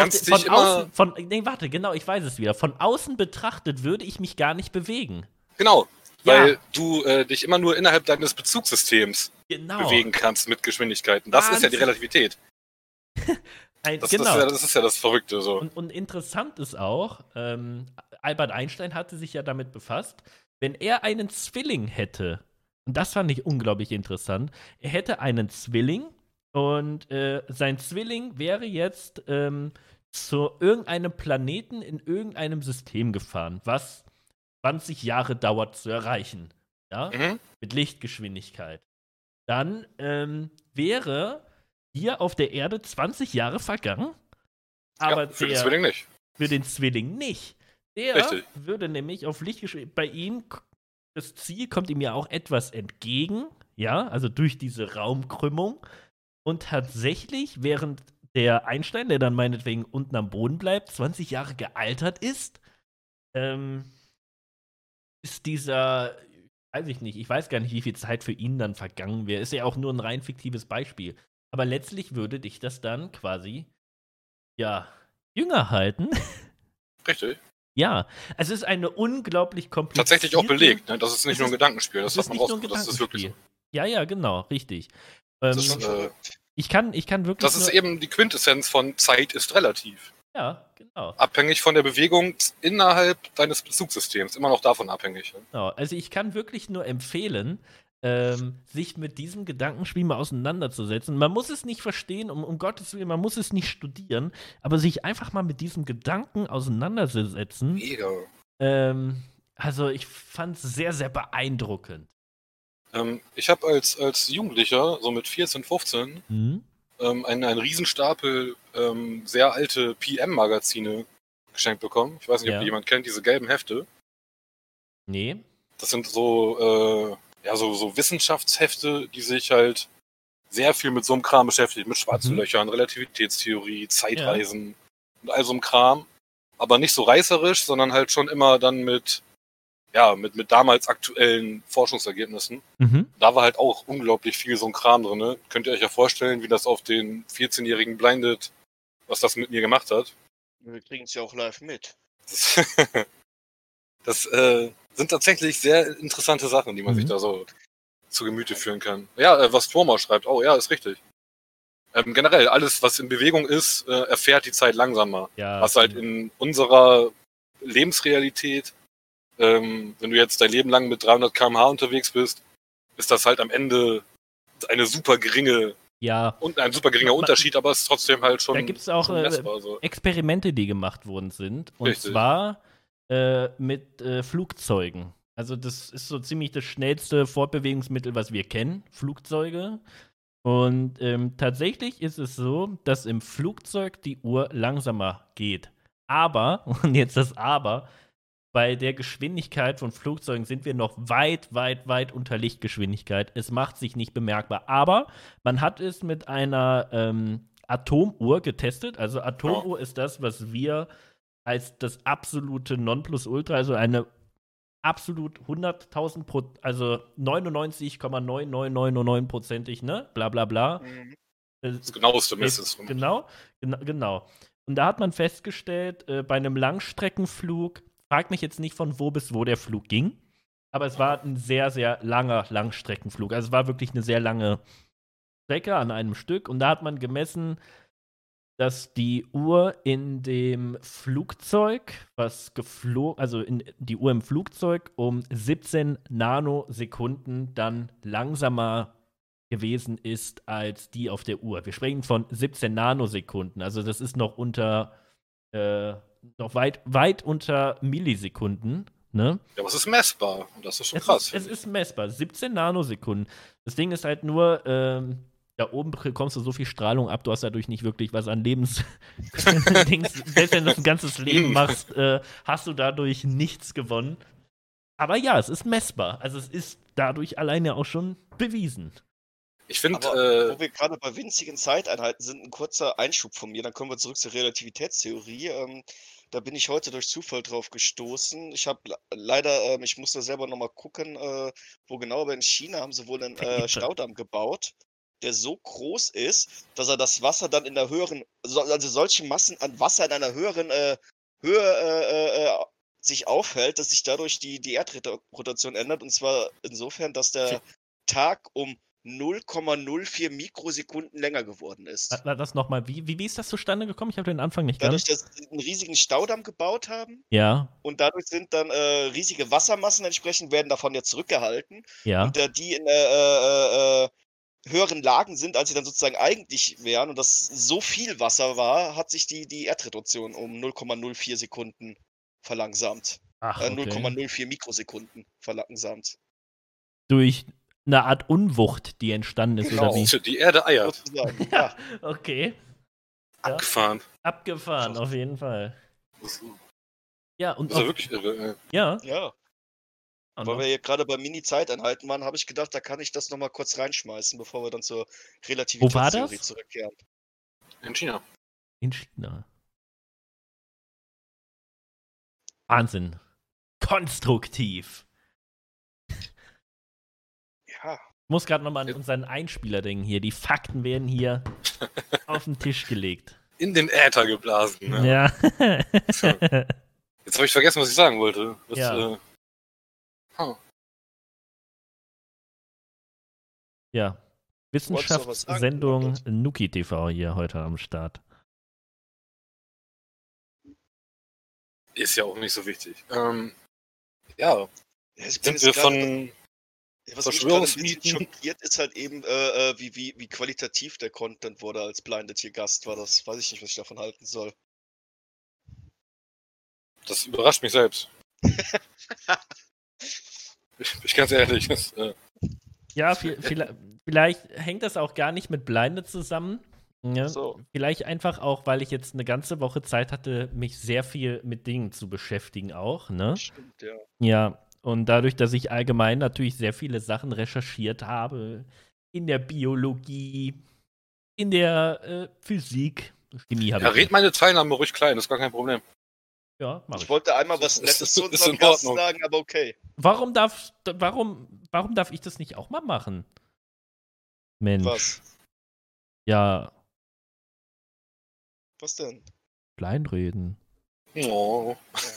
weiß es wieder. Von außen betrachtet würde ich mich gar nicht bewegen. Genau, weil du dich immer nur innerhalb deines Bezugssystems bewegen kannst mit Geschwindigkeiten. Das ist ja die Relativität. Das ist ja das Verrückte. So. Und interessant ist auch, Albert Einstein hatte sich ja damit befasst, wenn er einen Zwilling hätte, und das fand ich unglaublich interessant, er hätte einen Zwilling und sein Zwilling wäre jetzt zu irgendeinem Planeten in irgendeinem System gefahren, was 20 Jahre dauert zu erreichen. Ja? Mit Lichtgeschwindigkeit. Dann wäre hier auf der Erde 20 Jahre vergangen. Aber für den Zwilling nicht. Für den Zwilling nicht. Der würde nämlich auf Lichtgeschwindigkeit, bei ihm, das Ziel kommt ihm ja auch etwas entgegen, ja, also durch diese Raumkrümmung. Und tatsächlich, während der Einstein, der dann meinetwegen unten am Boden bleibt, 20 Jahre gealtert ist, ist dieser, weiß ich nicht, ich weiß gar nicht, wie viel Zeit für ihn dann vergangen wäre. Ist ja auch nur ein rein fiktives Beispiel. Aber letztlich würde dich das dann quasi, ja, jünger halten. Richtig. Ja, es ist eine unglaublich komplizierte... Tatsächlich auch belegt, ne? Das ist nicht nur ein Gedankenspiel, das hat man rausgefunden, das ist wirklich so. Ja, genau, richtig. Das ist schon, ich kann wirklich... Das ist eben die Quintessenz von Zeit ist relativ. Ja, genau. Abhängig von der Bewegung innerhalb deines Bezugssystems, immer noch davon abhängig. Ne? Genau, also ich kann wirklich nur empfehlen, sich mit diesem Gedankenspiel mal auseinanderzusetzen. Man muss es nicht verstehen, um Gottes Willen, man muss es nicht studieren, aber sich einfach mal mit diesem Gedanken auseinanderzusetzen. Mega. Also ich fand es sehr, sehr beeindruckend. Ich habe als Jugendlicher, so mit 14, 15, einen Riesenstapel sehr alte PM-Magazine geschenkt bekommen. Ich weiß nicht, ob die jemand kennt, diese gelben Hefte. Nee. Das sind so Wissenschaftshefte, die sich halt sehr viel mit so einem Kram beschäftigen, mit schwarzen Löchern, Relativitätstheorie, Zeitreisen und all so einem Kram. Aber nicht so reißerisch, sondern halt schon immer dann mit damals aktuellen Forschungsergebnissen. Da war halt auch unglaublich viel so ein Kram drin. Ne? Könnt ihr euch ja vorstellen, wie das auf den 14-jährigen Blinded, was das mit mir gemacht hat? Wir kriegen es ja auch live mit. Das sind tatsächlich sehr interessante Sachen, die man sich da so zu Gemüte führen kann. Ja, was Thorma schreibt, ist richtig. Generell, alles, was in Bewegung ist, erfährt die Zeit langsamer. Ja, was halt in unserer Lebensrealität, wenn du jetzt dein Leben lang mit 300 km/h unterwegs bist, ist das halt am Ende ein super geringer Unterschied, aber es ist trotzdem halt schon. Da gibt es auch Experimente, die gemacht worden sind. Und Richtig. zwar mit Flugzeugen. Also das ist so ziemlich das schnellste Fortbewegungsmittel, was wir kennen, Flugzeuge. Und tatsächlich ist es so, dass im Flugzeug die Uhr langsamer geht. Aber, und jetzt das Aber, bei der Geschwindigkeit von Flugzeugen sind wir noch weit, weit, weit unter Lichtgeschwindigkeit. Es macht sich nicht bemerkbar. Aber man hat es mit einer Atomuhr getestet. Also Atomuhr ist das, was wir als das absolute Nonplusultra, also eine absolut 100.000 also 99,9999%ig, ne? Bla bla bla. Das genaueste Messinstrument. Genau. Und da hat man festgestellt, bei einem Langstreckenflug, frag mich jetzt nicht von wo bis wo der Flug ging, aber es war ein sehr, sehr langer Langstreckenflug. Also es war wirklich eine sehr lange Strecke an einem Stück. Und da hat man gemessen, dass die Uhr in dem Flugzeug, die Uhr im Flugzeug um 17 Nanosekunden dann langsamer gewesen ist als die auf der Uhr. Wir sprechen von 17 Nanosekunden, also das ist noch noch weit unter Millisekunden. Ne? Ja, aber es ist messbar und das ist schon krass. Es ist messbar, 17 Nanosekunden. Das Ding ist halt nur, da oben bekommst du so viel Strahlung ab, du hast dadurch nicht wirklich was an Lebens... Selbst wenn du das ein ganzes Leben machst, hast du dadurch nichts gewonnen. Aber ja, es ist messbar. Also es ist dadurch alleine auch schon bewiesen. Ich finde, wo wir gerade bei winzigen Zeiteinheiten sind, ein kurzer Einschub von mir, dann kommen wir zurück zur Relativitätstheorie. Da bin ich heute durch Zufall drauf gestoßen. Ich habe leider, ich muss da selber nochmal gucken, wo genau, aber in China haben sie wohl einen Staudamm gebaut, der so groß ist, dass er das Wasser dann in der höheren, also solche Massen an Wasser in einer höheren Höhe sich aufhält, dass sich dadurch die Erdrotation ändert. Und zwar insofern, dass der Tag um 0,04 Mikrosekunden länger geworden ist. Das nochmal, wie ist das zustande gekommen? Ich habe den Anfang nicht Dadurch, ganz. dass sie einen riesigen Staudamm gebaut haben. Ja. Und dadurch sind dann riesige Wassermassen entsprechend, werden davon ja zurückgehalten. Ja. Und die in höheren Lagen sind, als sie dann sozusagen eigentlich wären, und das so viel Wasser war, hat sich die Erdrotation um 0,04 Sekunden verlangsamt. Ach, okay. 0,04 Mikrosekunden verlangsamt. Durch eine Art Unwucht, die entstanden ist, genau, oder wie? Die Erde eiert. Ja, okay. Abgefahren. Abgefahren, auf jeden Fall. Ja, und das ist ja wirklich irre. Ja. Weil wir hier gerade bei Mini-Zeiteinheiten waren, habe ich gedacht, da kann ich das nochmal kurz reinschmeißen, bevor wir dann zur Relativitätstheorie zurückkehren. In China. In China. Wahnsinn. Konstruktiv. Ja. Ich muss gerade nochmal an unseren Einspieler denken hier. Die Fakten werden hier auf den Tisch gelegt. In den Äther geblasen. Ne? Ja. So. Jetzt habe ich vergessen, was ich sagen wollte. Ja. Wissenschaftssendung Nuki TV hier heute am Start. Ist ja auch nicht so wichtig. Ja. Sind wir von Verschwörungsmythen schockiert ist halt eben, wie qualitativ der Content wurde als Blinded hier Gast war. Das weiß ich nicht, was ich davon halten soll. Das überrascht mich selbst. Ich ganz ehrlich. Ja, vielleicht hängt das auch gar nicht mit Blinded zusammen. Ja, so. Vielleicht einfach auch, weil ich jetzt eine ganze Woche Zeit hatte, mich sehr viel mit Dingen zu beschäftigen auch, ne? Stimmt, ja. Ja, und dadurch, dass ich allgemein natürlich sehr viele Sachen recherchiert habe, in der Biologie, in der Physik, Chemie habe ich. Ja, red meine Teilnahme ruhig klein, das ist gar kein Problem. Ja, mach ich. Ich wollte einmal was Nettes zu unserem Gast sagen, aber okay. Warum darf ich das nicht auch mal machen? Mensch. Was? Ja. Was denn? Kleinreden. Oh.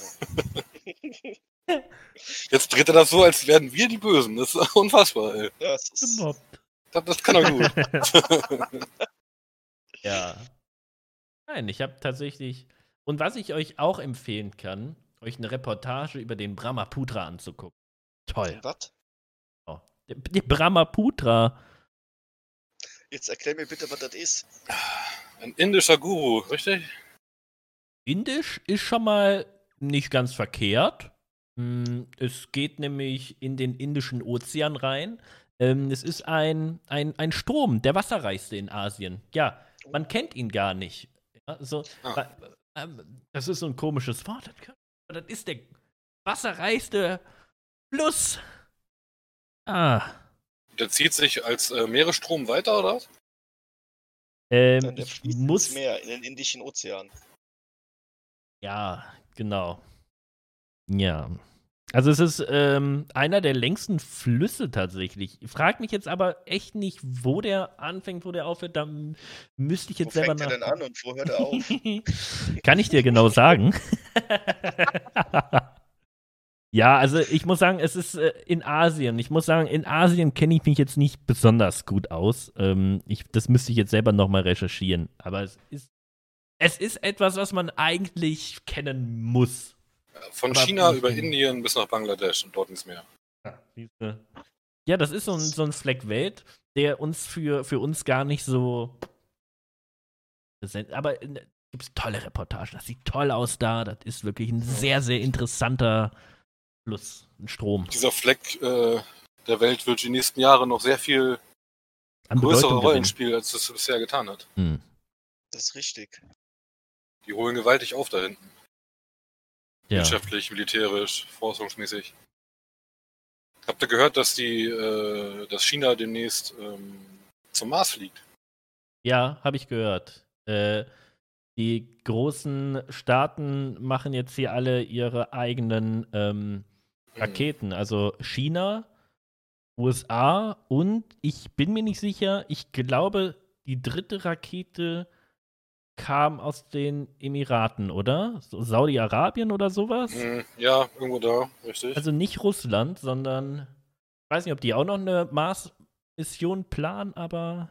Jetzt dreht er das so, als wären wir die Bösen. Das ist unfassbar, ey. Ja, das ist gemobbt. Das kann er gut. Ja. Nein, ich habe tatsächlich... Und was ich euch auch empfehlen kann, euch eine Reportage über den Brahmaputra anzugucken. Toll. Was? Oh. Der Brahmaputra. Jetzt erklär mir bitte, was das ist. Ein indischer Guru, richtig? Indisch ist schon mal nicht ganz verkehrt. Es geht nämlich in den Indischen Ozean rein. Es ist ein Strom, der wasserreichste in Asien. Ja, man kennt ihn gar nicht. Ja, das ist so ein komisches Wort. Das ist der wasserreichste Fluss. Der zieht sich als Meeresstrom weiter, oder was? Der fließt ins Meer, in den Indischen Ozean. Ja, genau. Ja. Also es ist einer der längsten Flüsse tatsächlich. Ich frage mich jetzt aber echt nicht, wo der anfängt, wo der aufhört. Da müsste ich jetzt selber nach. Wo fängt er denn an und wo hört er auf? Kann ich dir genau sagen. Ja, also ich muss sagen, es ist in Asien. Ich muss sagen, in Asien kenne ich mich jetzt nicht besonders gut aus. Das müsste ich jetzt selber nochmal recherchieren. Aber es ist etwas, was man eigentlich kennen muss. Von China über Indien bis nach Bangladesch und dort ins Meer. Ja, das ist so ein Fleck Welt, der uns für uns gar nicht so. Aber gibt es tolle Reportagen. Das sieht toll aus da. Das ist wirklich ein sehr, sehr interessanter Fluss, ein Strom. Dieser Fleck der Welt wird die nächsten Jahre noch sehr viel größere Rollen spielen, als es bisher getan hat. Das ist richtig. Die holen gewaltig auf da hinten. Ja. Wirtschaftlich, militärisch, forschungsmäßig. Habt ihr gehört, dass China demnächst zum Mars fliegt? Ja, habe ich gehört. Die großen Staaten machen jetzt hier alle ihre eigenen Raketen. Also China, USA und ich bin mir nicht sicher, ich glaube, die dritte Rakete kam aus den Emiraten, oder? So Saudi-Arabien oder sowas? Ja, irgendwo da, richtig. Also nicht Russland, sondern ich weiß nicht, ob die auch noch eine Mars-Mission planen, aber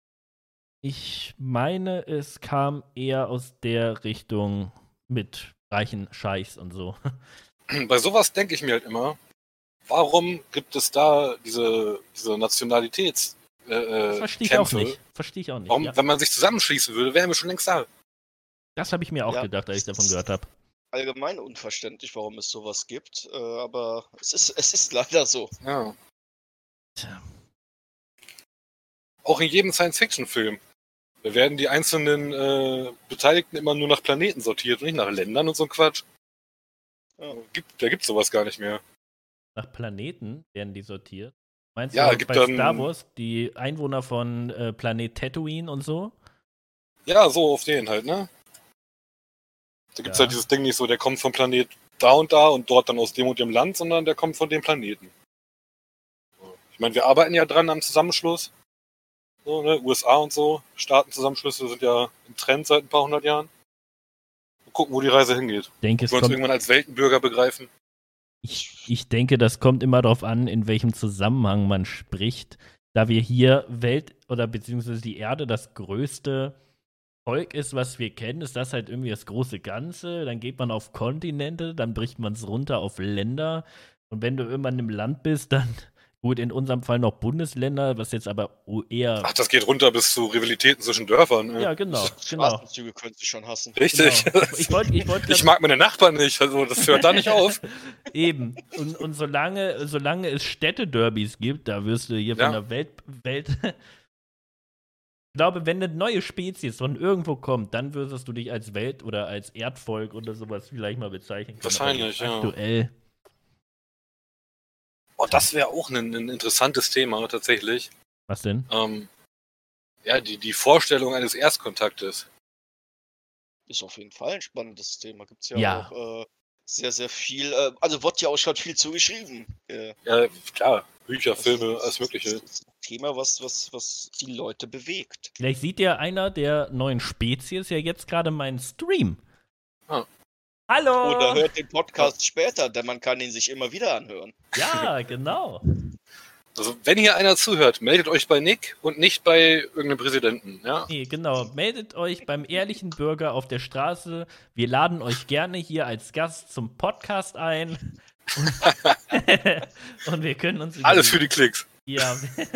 ich meine, es kam eher aus der Richtung mit reichen Scheichs und so. Bei sowas denke ich mir halt immer, warum gibt es da diese Nationalitäts- Verstehe ich auch nicht. Warum, ja. Wenn man sich zusammenschließen würde, wären wir schon längst da. Das habe ich mir auch gedacht, als ich davon gehört habe. Allgemein unverständlich, warum es sowas gibt, aber es ist leider so. Ja. Tja. Auch in jedem Science-Fiction-Film. Da werden die einzelnen Beteiligten immer nur nach Planeten sortiert und nicht nach Ländern und so ein Quatsch. Ja. Da gibt's sowas gar nicht mehr. Nach Planeten werden die sortiert? Meinst ja, du bei Star Wars die Einwohner von Planet Tatooine und so? Ja, so auf den halt, ne? Da gibt's halt dieses Ding nicht so, der kommt vom Planet da und dort dann aus dem und dem Land, sondern der kommt von dem Planeten. Ich meine, wir arbeiten ja dran am Zusammenschluss. So, ne? USA und so. Staatenzusammenschlüsse sind ja im Trend seit ein paar hundert Jahren. Mal gucken, wo die Reise hingeht. Ob wir uns irgendwann als Weltenbürger begreifen. Ich denke, das kommt immer darauf an, in welchem Zusammenhang man spricht. Da wir hier beziehungsweise die Erde das größte Volk ist, was wir kennen, ist das halt irgendwie das große Ganze. Dann geht man auf Kontinente, dann bricht man es runter auf Länder. Und wenn du irgendwann im Land bist, dann, gut, in unserem Fall noch Bundesländer, was jetzt aber eher. Ach, das geht runter bis zu Rivalitäten zwischen Dörfern. Ne? Ja, genau. Straßenzüge können sie schon hassen. Richtig. Genau. Ich mag meine Nachbarn nicht, also das hört da nicht auf. Eben. Und solange es Städtederbys gibt, da wirst du hier von der Welt ich glaube, wenn eine neue Spezies von irgendwo kommt, dann würdest du dich als Welt- oder als Erdvolk oder sowas vielleicht mal bezeichnen können. Wahrscheinlich, ja. Aktuell. Oh, das wäre auch ein interessantes Thema tatsächlich. Was denn? Ja, die Vorstellung eines Erstkontaktes. Ist auf jeden Fall ein spannendes Thema. Gibt es ja auch sehr, sehr viel. Also wird ja auch schon viel zugeschrieben. Ja, klar. Bücher, Filme, alles Mögliche. Das ist ein Thema, was die Leute bewegt. Vielleicht sieht ja einer der neuen Spezies ja jetzt gerade meinen Stream. Ah. Hallo! Oder hört den Podcast später, denn man kann ihn sich immer wieder anhören. Ja, genau. Also, wenn hier einer zuhört, meldet euch bei Nick und nicht bei irgendeinem Präsidenten. Ja? Nee, genau. Meldet euch beim ehrlichen Bürger auf der Straße. Wir laden euch gerne hier als Gast zum Podcast ein. Und wir können uns... Alles für die Klicks. Ja.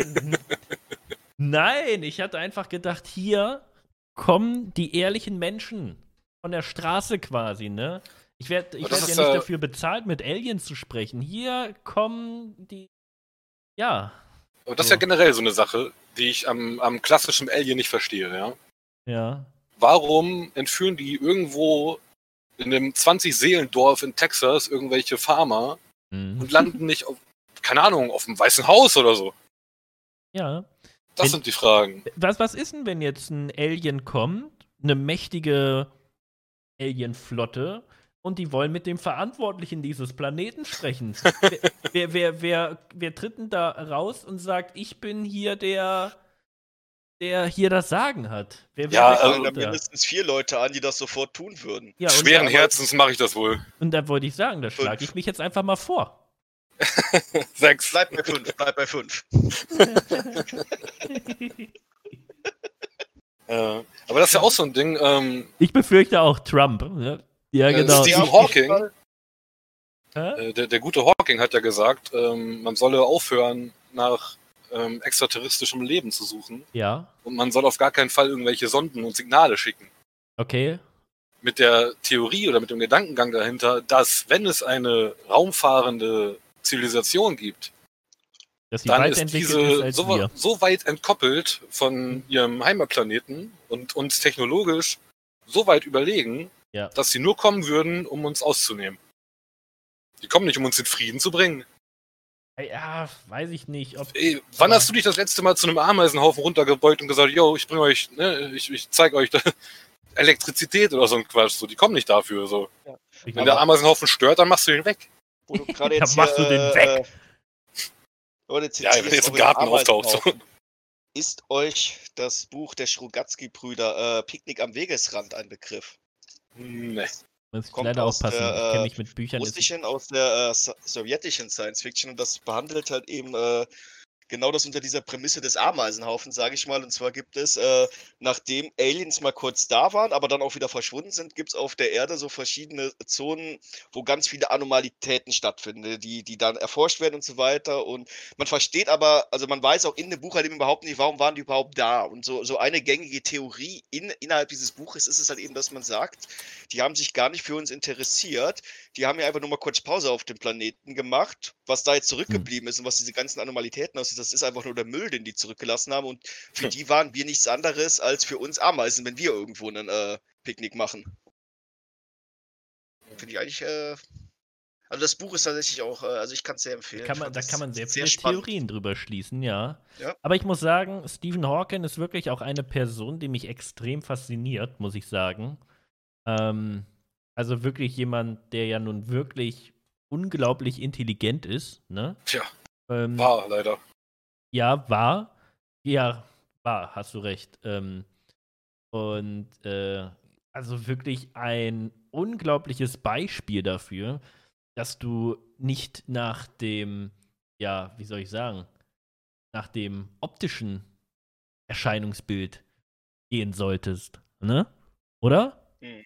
Nein, ich hatte einfach gedacht, hier kommen die ehrlichen Menschen von der Straße quasi, ne? Ich werd ja nicht dafür bezahlt, mit Aliens zu sprechen. Hier kommen die. Ja. Aber das ist ja generell so eine Sache, die ich am klassischen Alien nicht verstehe, ja? Ja. Warum entführen die irgendwo in einem 20-Seelendorf in Texas irgendwelche Farmer und landen nicht auf, keine Ahnung, auf dem Weißen Haus oder so? Ja. Das sind die Fragen. Was ist denn, wenn jetzt ein Alien kommt, eine mächtige Alienflotte, und die wollen mit dem Verantwortlichen dieses Planeten sprechen? Wer tritt denn da raus und sagt, ich bin hier der hier das Sagen hat? Wer fallen da mindestens 4 Leute an, die das sofort tun würden. Ja, schweren Herzens mache ich das wohl. Und da wollte ich sagen, da schlage ich mich jetzt einfach mal vor. 6. Bleib bei 5. Aber das ist ja auch so ein Ding. Ich befürchte auch Trump. Ne? Ja, genau. Stephen Hawking, der gute Hawking hat ja gesagt, man solle aufhören, nach extraterrestrischem Leben zu suchen. Ja. Und man soll auf gar keinen Fall irgendwelche Sonden und Signale schicken. Okay. Mit der Theorie oder mit dem Gedankengang dahinter, dass, wenn es eine raumfahrende Zivilisation gibt, dann ist diese so weit entkoppelt von ihrem Heimatplaneten und uns technologisch so weit überlegen, dass sie nur kommen würden, um uns auszunehmen. Die kommen nicht, um uns in Frieden zu bringen. Ja, weiß ich nicht. Wann hast du dich das letzte Mal zu einem Ameisenhaufen runtergebeugt und gesagt, yo, ich bringe euch, ne, ich zeige euch Elektrizität oder so ein Quatsch. So, die kommen nicht dafür. So. Ja. Wenn der Ameisenhaufen stört, dann machst du den weg. Wo du gerade jetzt dann machst du den weg. Wenn jetzt im Garten auftaucht. Ist euch das Buch der Strugatsky-Brüder Picknick am Wegesrand ein Begriff? Nee. Muss ich leider aufpassen. Ich kenne mich mit Büchern. Russischen, aus der sowjetischen Science-Fiction, und das behandelt halt eben genau das unter dieser Prämisse des Ameisenhaufens, sage ich mal. Und zwar gibt es, nachdem Aliens mal kurz da waren, aber dann auch wieder verschwunden sind, gibt es auf der Erde so verschiedene Zonen, wo ganz viele Anomalitäten stattfinden, die dann erforscht werden und so weiter. Und man versteht aber, also man weiß auch in dem Buch halt eben überhaupt nicht, warum waren die überhaupt da. Und so eine gängige Theorie innerhalb dieses Buches ist es halt eben, dass man sagt, die haben sich gar nicht für uns interessiert. Die haben ja einfach nur mal kurz Pause auf dem Planeten gemacht. Was da jetzt zurückgeblieben ist und was diese ganzen Anomalitäten aussieht, das ist einfach nur der Müll, den die zurückgelassen haben. Und für die waren wir nichts anderes als für uns Ameisen, wenn wir irgendwo ein Picknick machen. Finde ich eigentlich, also das Buch ist tatsächlich auch, also ich kann es sehr empfehlen. Da kann man sehr viele Theorien drüber schließen, ja. Aber ich muss sagen, Stephen Hawking ist wirklich auch eine Person, die mich extrem fasziniert, muss ich sagen. Also wirklich jemand, der ja nun wirklich unglaublich intelligent ist, ne? Tja, war leider. Ja, war. Ja, war, hast du recht. Und also wirklich ein unglaubliches Beispiel dafür, dass du nicht nach dem, ja, wie soll ich sagen, nach dem optischen Erscheinungsbild gehen solltest, ne? Oder?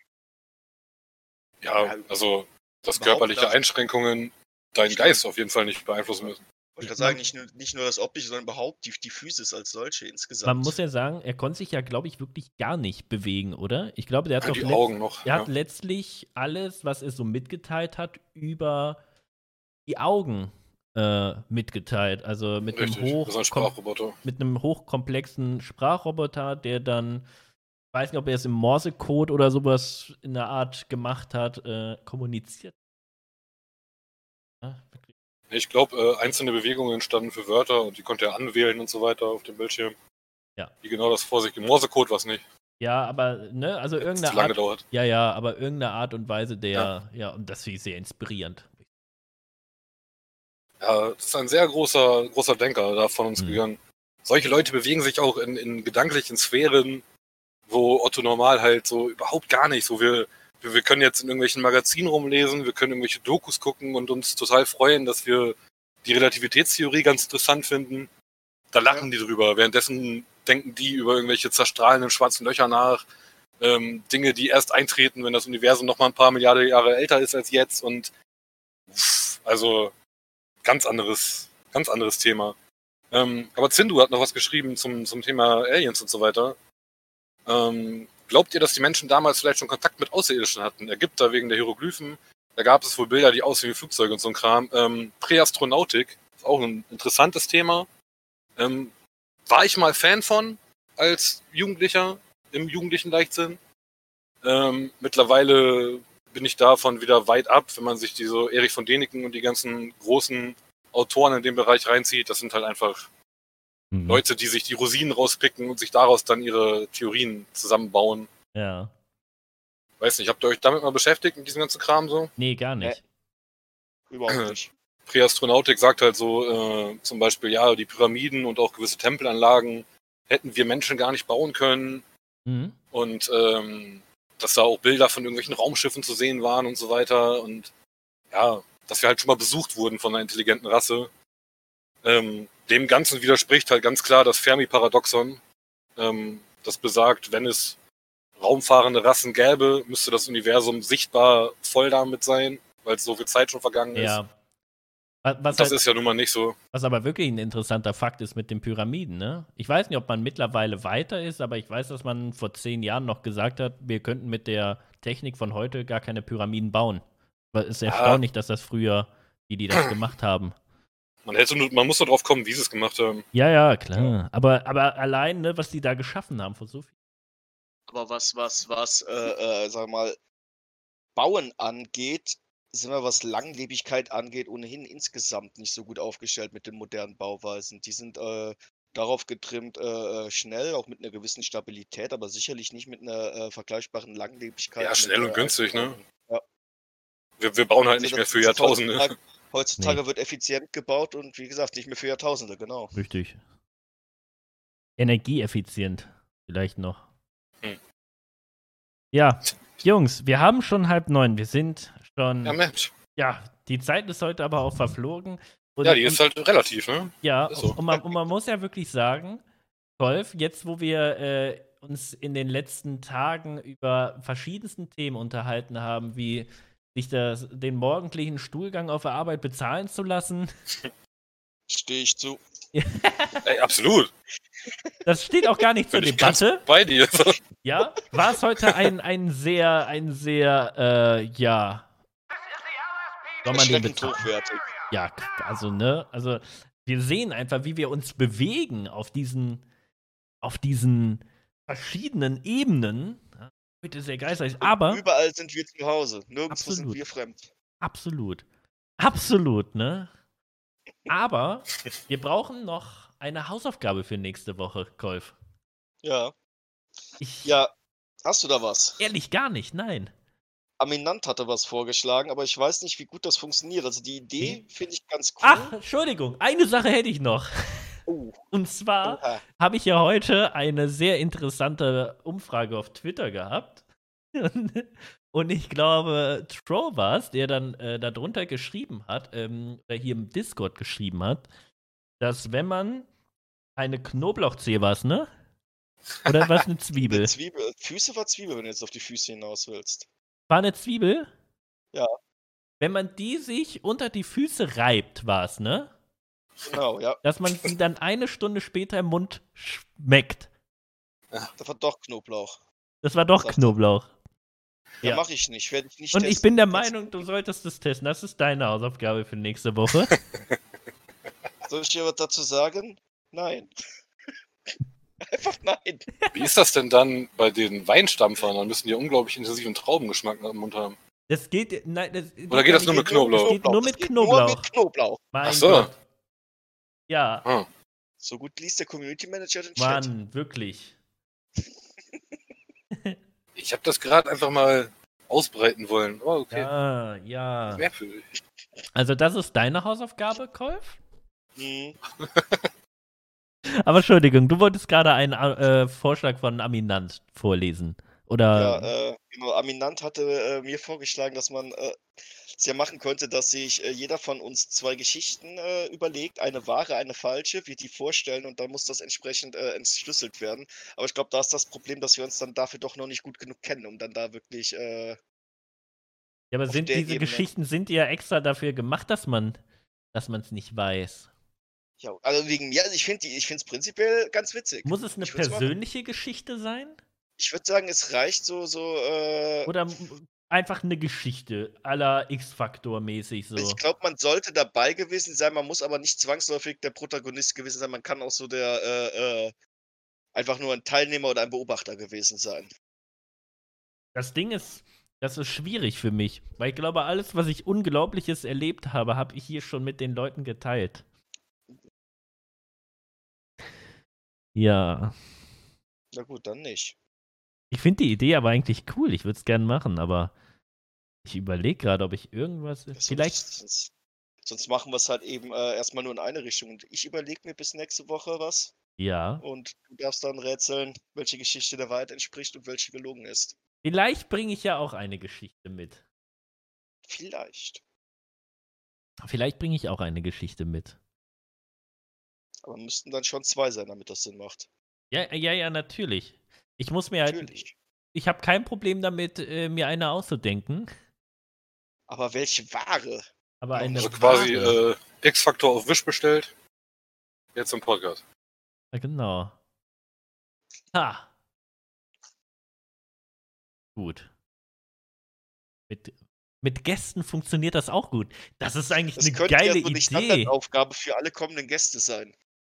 Ja, also, dass körperliche Einschränkungen deinen Geist auf jeden Fall nicht beeinflussen müssen. Ich würde sagen, nicht nur das Optische, sondern überhaupt die Physis als solche insgesamt. Man muss ja sagen, er konnte sich ja, glaube ich, wirklich gar nicht bewegen, oder? Ich glaube, der hat die Augen noch. Er hat letztlich alles, was er so mitgeteilt hat, über die Augen mitgeteilt. Also mit einem hochkomplexen Sprachroboter, der dann, ich weiß nicht, ob er es im Morsecode oder sowas in der Art gemacht hat, kommuniziert. Ja, wirklich. Ich glaube, einzelne Bewegungen standen für Wörter und die konnte er anwählen und so weiter auf dem Bildschirm. Ja. Wie genau das vor sich im Morsecode war es nicht. Ja, aber, ne, also irgendeine Art. Zu lange gedauert. Ja, aber irgendeine Art und Weise und das finde ich sehr inspirierend. Ja, das ist ein sehr großer Denker da von uns gegangen. Solche Leute bewegen sich auch in gedanklichen Sphären, wo Otto Normal halt so überhaupt gar nicht so. Wir können jetzt in irgendwelchen Magazinen rumlesen, wir können irgendwelche Dokus gucken und uns total freuen, dass wir die Relativitätstheorie ganz interessant finden. Da lachen die drüber. Währenddessen denken die über irgendwelche zerstrahlenden schwarzen Löcher nach. Dinge, die erst eintreten, wenn das Universum noch mal ein paar Milliarden Jahre älter ist als jetzt. Und also ganz anderes Thema. Aber Zindu hat noch was geschrieben zum Thema Aliens und so weiter. glaubt ihr, dass die Menschen damals vielleicht schon Kontakt mit Außerirdischen hatten? Ägypter wegen der Hieroglyphen. Da gab es wohl Bilder, die aussehen wie Flugzeuge und so ein Kram. Präastronautik ist auch ein interessantes Thema. War ich mal Fan von als Jugendlicher, im jugendlichen Leichtsinn. Mittlerweile bin ich davon wieder weit ab, wenn man sich so Erich von Däniken und die ganzen großen Autoren in dem Bereich reinzieht. Das sind halt einfach Leute, die sich die Rosinen rauspicken und sich daraus dann ihre Theorien zusammenbauen. Ja. Weiß nicht, habt ihr euch damit mal beschäftigt, mit diesem ganzen Kram so? Nee, gar nicht. Überhaupt nicht. Präastronautik sagt halt so, zum Beispiel, ja, die Pyramiden und auch gewisse Tempelanlagen hätten wir Menschen gar nicht bauen können. Und dass da auch Bilder von irgendwelchen Raumschiffen zu sehen waren und so weiter. Und ja, dass wir halt schon mal besucht wurden von einer intelligenten Rasse. Dem Ganzen widerspricht halt ganz klar das Fermi-Paradoxon. Das besagt, wenn es raumfahrende Rassen gäbe, müsste das Universum sichtbar voll damit sein, weil so viel Zeit schon vergangen ist. Ja. Das halt, ist ja nun mal nicht so. Was aber wirklich ein interessanter Fakt ist mit den Pyramiden, ne? Ich weiß nicht, ob man mittlerweile weiter ist, aber ich weiß, dass man vor 10 Jahren noch gesagt hat, wir könnten mit der Technik von heute gar keine Pyramiden bauen. Weil es ist erstaunlich, dass das früher, die das gemacht haben. Man muss nur drauf kommen, wie sie es gemacht haben. Ja, klar. Aber allein, ne, was die da geschaffen haben, von so viel. Aber was, sag mal, Bauen angeht, sind wir, was Langlebigkeit angeht, ohnehin insgesamt nicht so gut aufgestellt mit den modernen Bauweisen. Die sind darauf getrimmt, schnell, auch mit einer gewissen Stabilität, aber sicherlich nicht mit einer vergleichbaren Langlebigkeit. Ja, schnell und günstig, ne? Ja. Wir bauen halt nicht mehr für Jahrtausende. Heutzutage wird effizient gebaut und wie gesagt, nicht mehr für Jahrtausende, genau. Richtig. Energieeffizient vielleicht noch. Ja, Jungs, wir haben schon 8:30. Wir sind schon. Ja, Mensch. Ja, die Zeit ist heute aber auch verflogen. Und, ja, die ist halt relativ, ne? Ja, so. und man muss ja wirklich sagen, Rolf, jetzt wo wir uns in den letzten Tagen über verschiedensten Themen unterhalten haben, wie sich den morgendlichen Stuhlgang auf der Arbeit bezahlen zu lassen. Stehe ich zu. Ey, absolut. Das steht auch gar nicht zur Debatte. Ganz bei dir. Ja, war es heute ein sehr, ja. Soll man den hochwertig. Ja, also, ne, also wir sehen einfach, wie wir uns bewegen auf diesen verschiedenen Ebenen. Heute sehr geistreich, aber überall sind wir zu Hause, nirgendwo sind wir fremd. Absolut, ne? Aber wir brauchen noch eine Hausaufgabe für nächste Woche, Kolf. Ja. Ja, hast du da was? Ehrlich gar nicht, nein. Aminant hatte was vorgeschlagen, aber ich weiß nicht, wie gut das funktioniert. Also die Idee finde ich ganz cool. Ach, Entschuldigung, eine Sache hätte ich noch. Und zwar habe ich ja heute eine sehr interessante Umfrage auf Twitter gehabt. Und ich glaube, Tro war es, der dann darunter geschrieben hat, oder hier im Discord geschrieben hat, dass wenn man eine Knoblauchzehe war, ne? Oder was, eine Zwiebel? Eine Zwiebel. Füße war Zwiebel, wenn du jetzt auf die Füße hinaus willst. War eine Zwiebel? Ja. Wenn man die sich unter die Füße reibt, war es, ne? Genau, ja. Dass man sie dann eine Stunde später im Mund schmeckt. Das war doch Knoblauch. Das war doch Knoblauch. Ja, mache ich nicht. Werde ich nicht Und testen. ich bin der Meinung, du solltest es testen. Das ist deine Hausaufgabe für nächste Woche. Soll ich dir was dazu sagen? Nein. Einfach nein. Wie ist das denn dann bei den Weinstampfern? Dann müssen die unglaublich intensiven Traubengeschmack im Mund haben. Das geht, nein, oder geht das nur mit Knoblauch? Das geht nur mit Knoblauch. Nur mit Knoblauch. Ach so. Gott. Ja. So gut liest der Community Manager den Mann, Chat. Mann, wirklich. Ich habe das gerade einfach mal ausbreiten wollen. Oh, okay. Ja. Merkwürdig. Also das ist deine Hausaufgabe, Kolf? Mhm. Aber Entschuldigung, du wolltest gerade einen Vorschlag von Aminant vorlesen. Oder? Ja, genau. Aminant hatte mir vorgeschlagen, dass man es ja machen könnte, dass sich jeder von uns 2 Geschichten überlegt, eine wahre, eine falsche, wir die vorstellen und dann muss das entsprechend entschlüsselt werden. Aber ich glaube, da ist das Problem, dass wir uns dann dafür doch noch nicht gut genug kennen, um dann da wirklich ja, aber sind diese Geschichten, sind die ja extra dafür gemacht, dass man es nicht weiß? Ja, also wegen mir, also ich finde es prinzipiell ganz witzig. Muss es eine persönliche Geschichte sein? Ich würde sagen, es reicht so. Oder einfach eine Geschichte à la X-Factor-mäßig so. Ich glaube, man sollte dabei gewesen sein, man muss aber nicht zwangsläufig der Protagonist gewesen sein. Man kann auch so einfach nur ein Teilnehmer oder ein Beobachter gewesen sein. Das Ding ist, das ist schwierig für mich, weil ich glaube, alles, was ich Unglaubliches erlebt habe, habe ich hier schon mit den Leuten geteilt. Ja. Na gut, dann nicht. Ich finde die Idee aber eigentlich cool. Ich würde es gerne machen, aber ich überlege gerade, ob ich irgendwas. Vielleicht. Sonst machen wir es halt eben erstmal nur in eine Richtung. Und ich überlege mir bis nächste Woche was. Ja. Und du darfst dann rätseln, welche Geschichte der Wahrheit entspricht und welche gelogen ist. Vielleicht bringe ich ja auch eine Geschichte mit. Vielleicht. Vielleicht bringe ich auch eine Geschichte mit. Aber müssten dann schon 2 sein, damit das Sinn macht. Ja, natürlich. Ich muss mir halt. Natürlich. Ich habe kein Problem damit, mir eine auszudenken. Aber welche Ware? Aber eine Also quasi X-Factor auf Wish bestellt. Jetzt im Podcast. Ja, genau. Ha. Gut. Mit Gästen funktioniert das auch gut. Das ist eigentlich Das eine könnte geile ja so die Idee. Standardaufgabe für alle kommenden Gäste sein.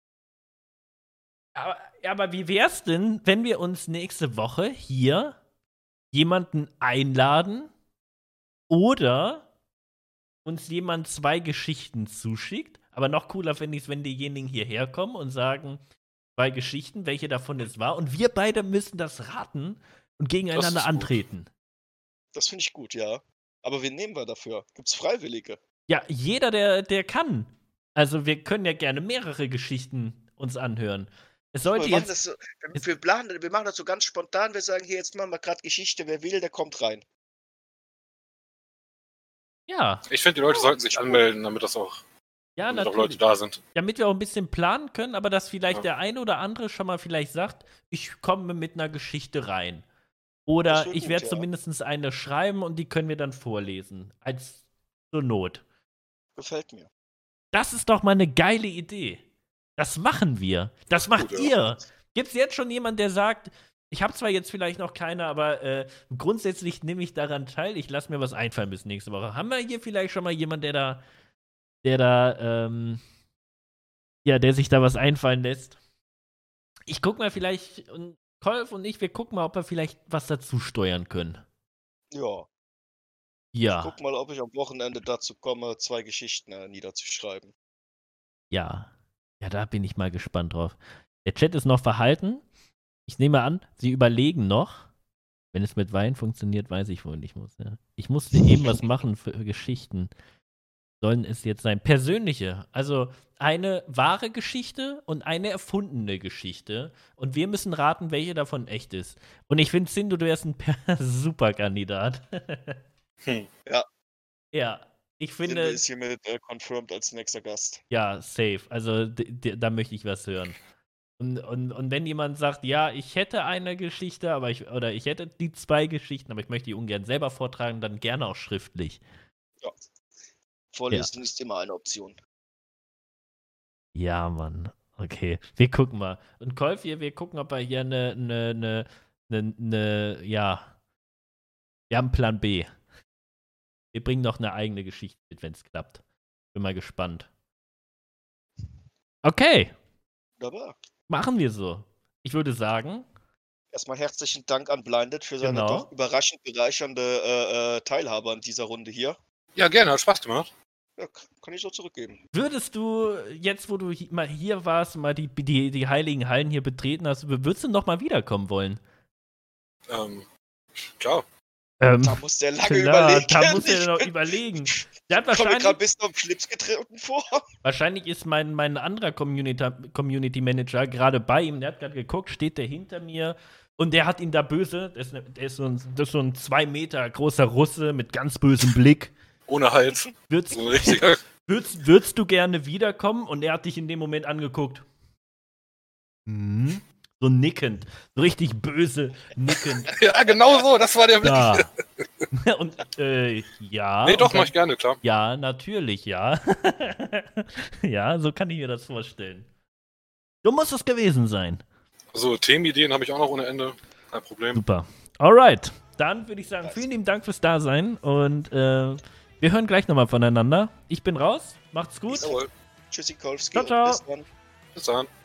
Aber wie wär's denn, wenn wir uns nächste Woche hier jemanden einladen oder uns jemand 2 Geschichten zuschickt? Aber noch cooler finde ich es, wenn diejenigen hierher kommen und sagen, 2 Geschichten, welche davon es war. Und wir beide müssen das raten und gegeneinander antreten. Das finde ich gut, ja. Aber wen nehmen wir dafür? Gibt's Freiwillige? Ja, jeder, der kann. Also wir können ja gerne mehrere Geschichten uns anhören. Es sollte wir machen das so ganz spontan. Wir sagen, hier, jetzt machen wir gerade Geschichte. Wer will, der kommt rein. Ja. Ich finde, die Leute sollten sich anmelden, damit das auch, damit auch Leute da sind. Damit wir auch ein bisschen planen können, aber dass vielleicht der eine oder andere schon mal vielleicht sagt, ich komme mit einer Geschichte rein. Oder ich werde zumindest eine schreiben und die können wir dann vorlesen. Als zur Not. Gefällt mir. Das ist doch mal eine geile Idee. Das machen wir. Das macht ihr. Gibt es jetzt schon jemanden, der sagt, ich habe zwar jetzt vielleicht noch keine, aber grundsätzlich nehme ich daran teil. Ich lasse mir was einfallen bis nächste Woche. Haben wir hier vielleicht schon mal jemanden, der sich da was einfallen lässt? Ich guck mal vielleicht, und Kolf und ich, wir gucken mal, ob wir vielleicht was dazu steuern können. Ja. Ja. Ich guck mal, ob ich am Wochenende dazu komme, 2 Geschichten niederzuschreiben. Ja. Ja, da bin ich mal gespannt drauf. Der Chat ist noch verhalten. Ich nehme an, sie überlegen noch. Wenn es mit Wein funktioniert, weiß ich wohl nicht. Ich musste eben was machen für Geschichten. Sollen es jetzt sein? Persönliche. Also eine wahre Geschichte und eine erfundene Geschichte. Und wir müssen raten, welche davon echt ist. Und ich finde, Sindu, du wärst ein super Kandidat. Ja. Ja. Ich finde. Sindu ist hiermit confirmed als nächster Gast. Ja, safe. Also da möchte ich was hören. Und wenn jemand sagt, ja, ich hätte eine Geschichte, oder ich hätte die 2 Geschichten, aber ich möchte die ungern selber vortragen, dann gerne auch schriftlich. Ja. Vorlesen ist immer eine Option. Ja, Mann. Okay, wir gucken mal. Und Kolf, wir gucken, ob wir hier wir haben Plan B. Wir bringen noch eine eigene Geschichte mit, wenn es klappt. Bin mal gespannt. Okay. Wunderbar. Machen wir so. Ich würde sagen. Erstmal herzlichen Dank an Blinded für seine doch überraschend bereichernde Teilhabe an dieser Runde hier. Ja, gerne, hat Spaß gemacht. Ja, kann ich so zurückgeben. Würdest du, jetzt wo du mal hier warst, mal die heiligen Hallen hier betreten hast, würdest du noch mal wiederkommen wollen? Klar. Da muss der lange überlegen. Da muss der noch überlegen. Der hat wahrscheinlich gerade ein bisschen auf Schlips getreten vor. Wahrscheinlich ist mein anderer Community Manager gerade bei ihm. Der hat gerade geguckt, steht der hinter mir. Und der hat ihn da böse. Das ist so ein 2 Meter großer Russe mit ganz bösem Blick. Ohne Hals. Würdest du gerne wiederkommen? Und er hat dich in dem Moment angeguckt. So nickend. So richtig böse nickend. Ja, genau so. Das war der Blick. Und, ja. Nee, doch, mach ich gerne, klar. Ja, natürlich, ja. Ja, so kann ich mir das vorstellen. So muss es gewesen sein. Also, Themenideen habe ich auch noch ohne Ende. Kein Problem. Super. Alright. Dann würde ich sagen, vielen lieben Dank fürs Dasein und wir hören gleich nochmal voneinander. Ich bin raus. Macht's gut. Jawohl. Tschüssi, Kolfski. Ciao, ciao. Bis dann. Bis dann.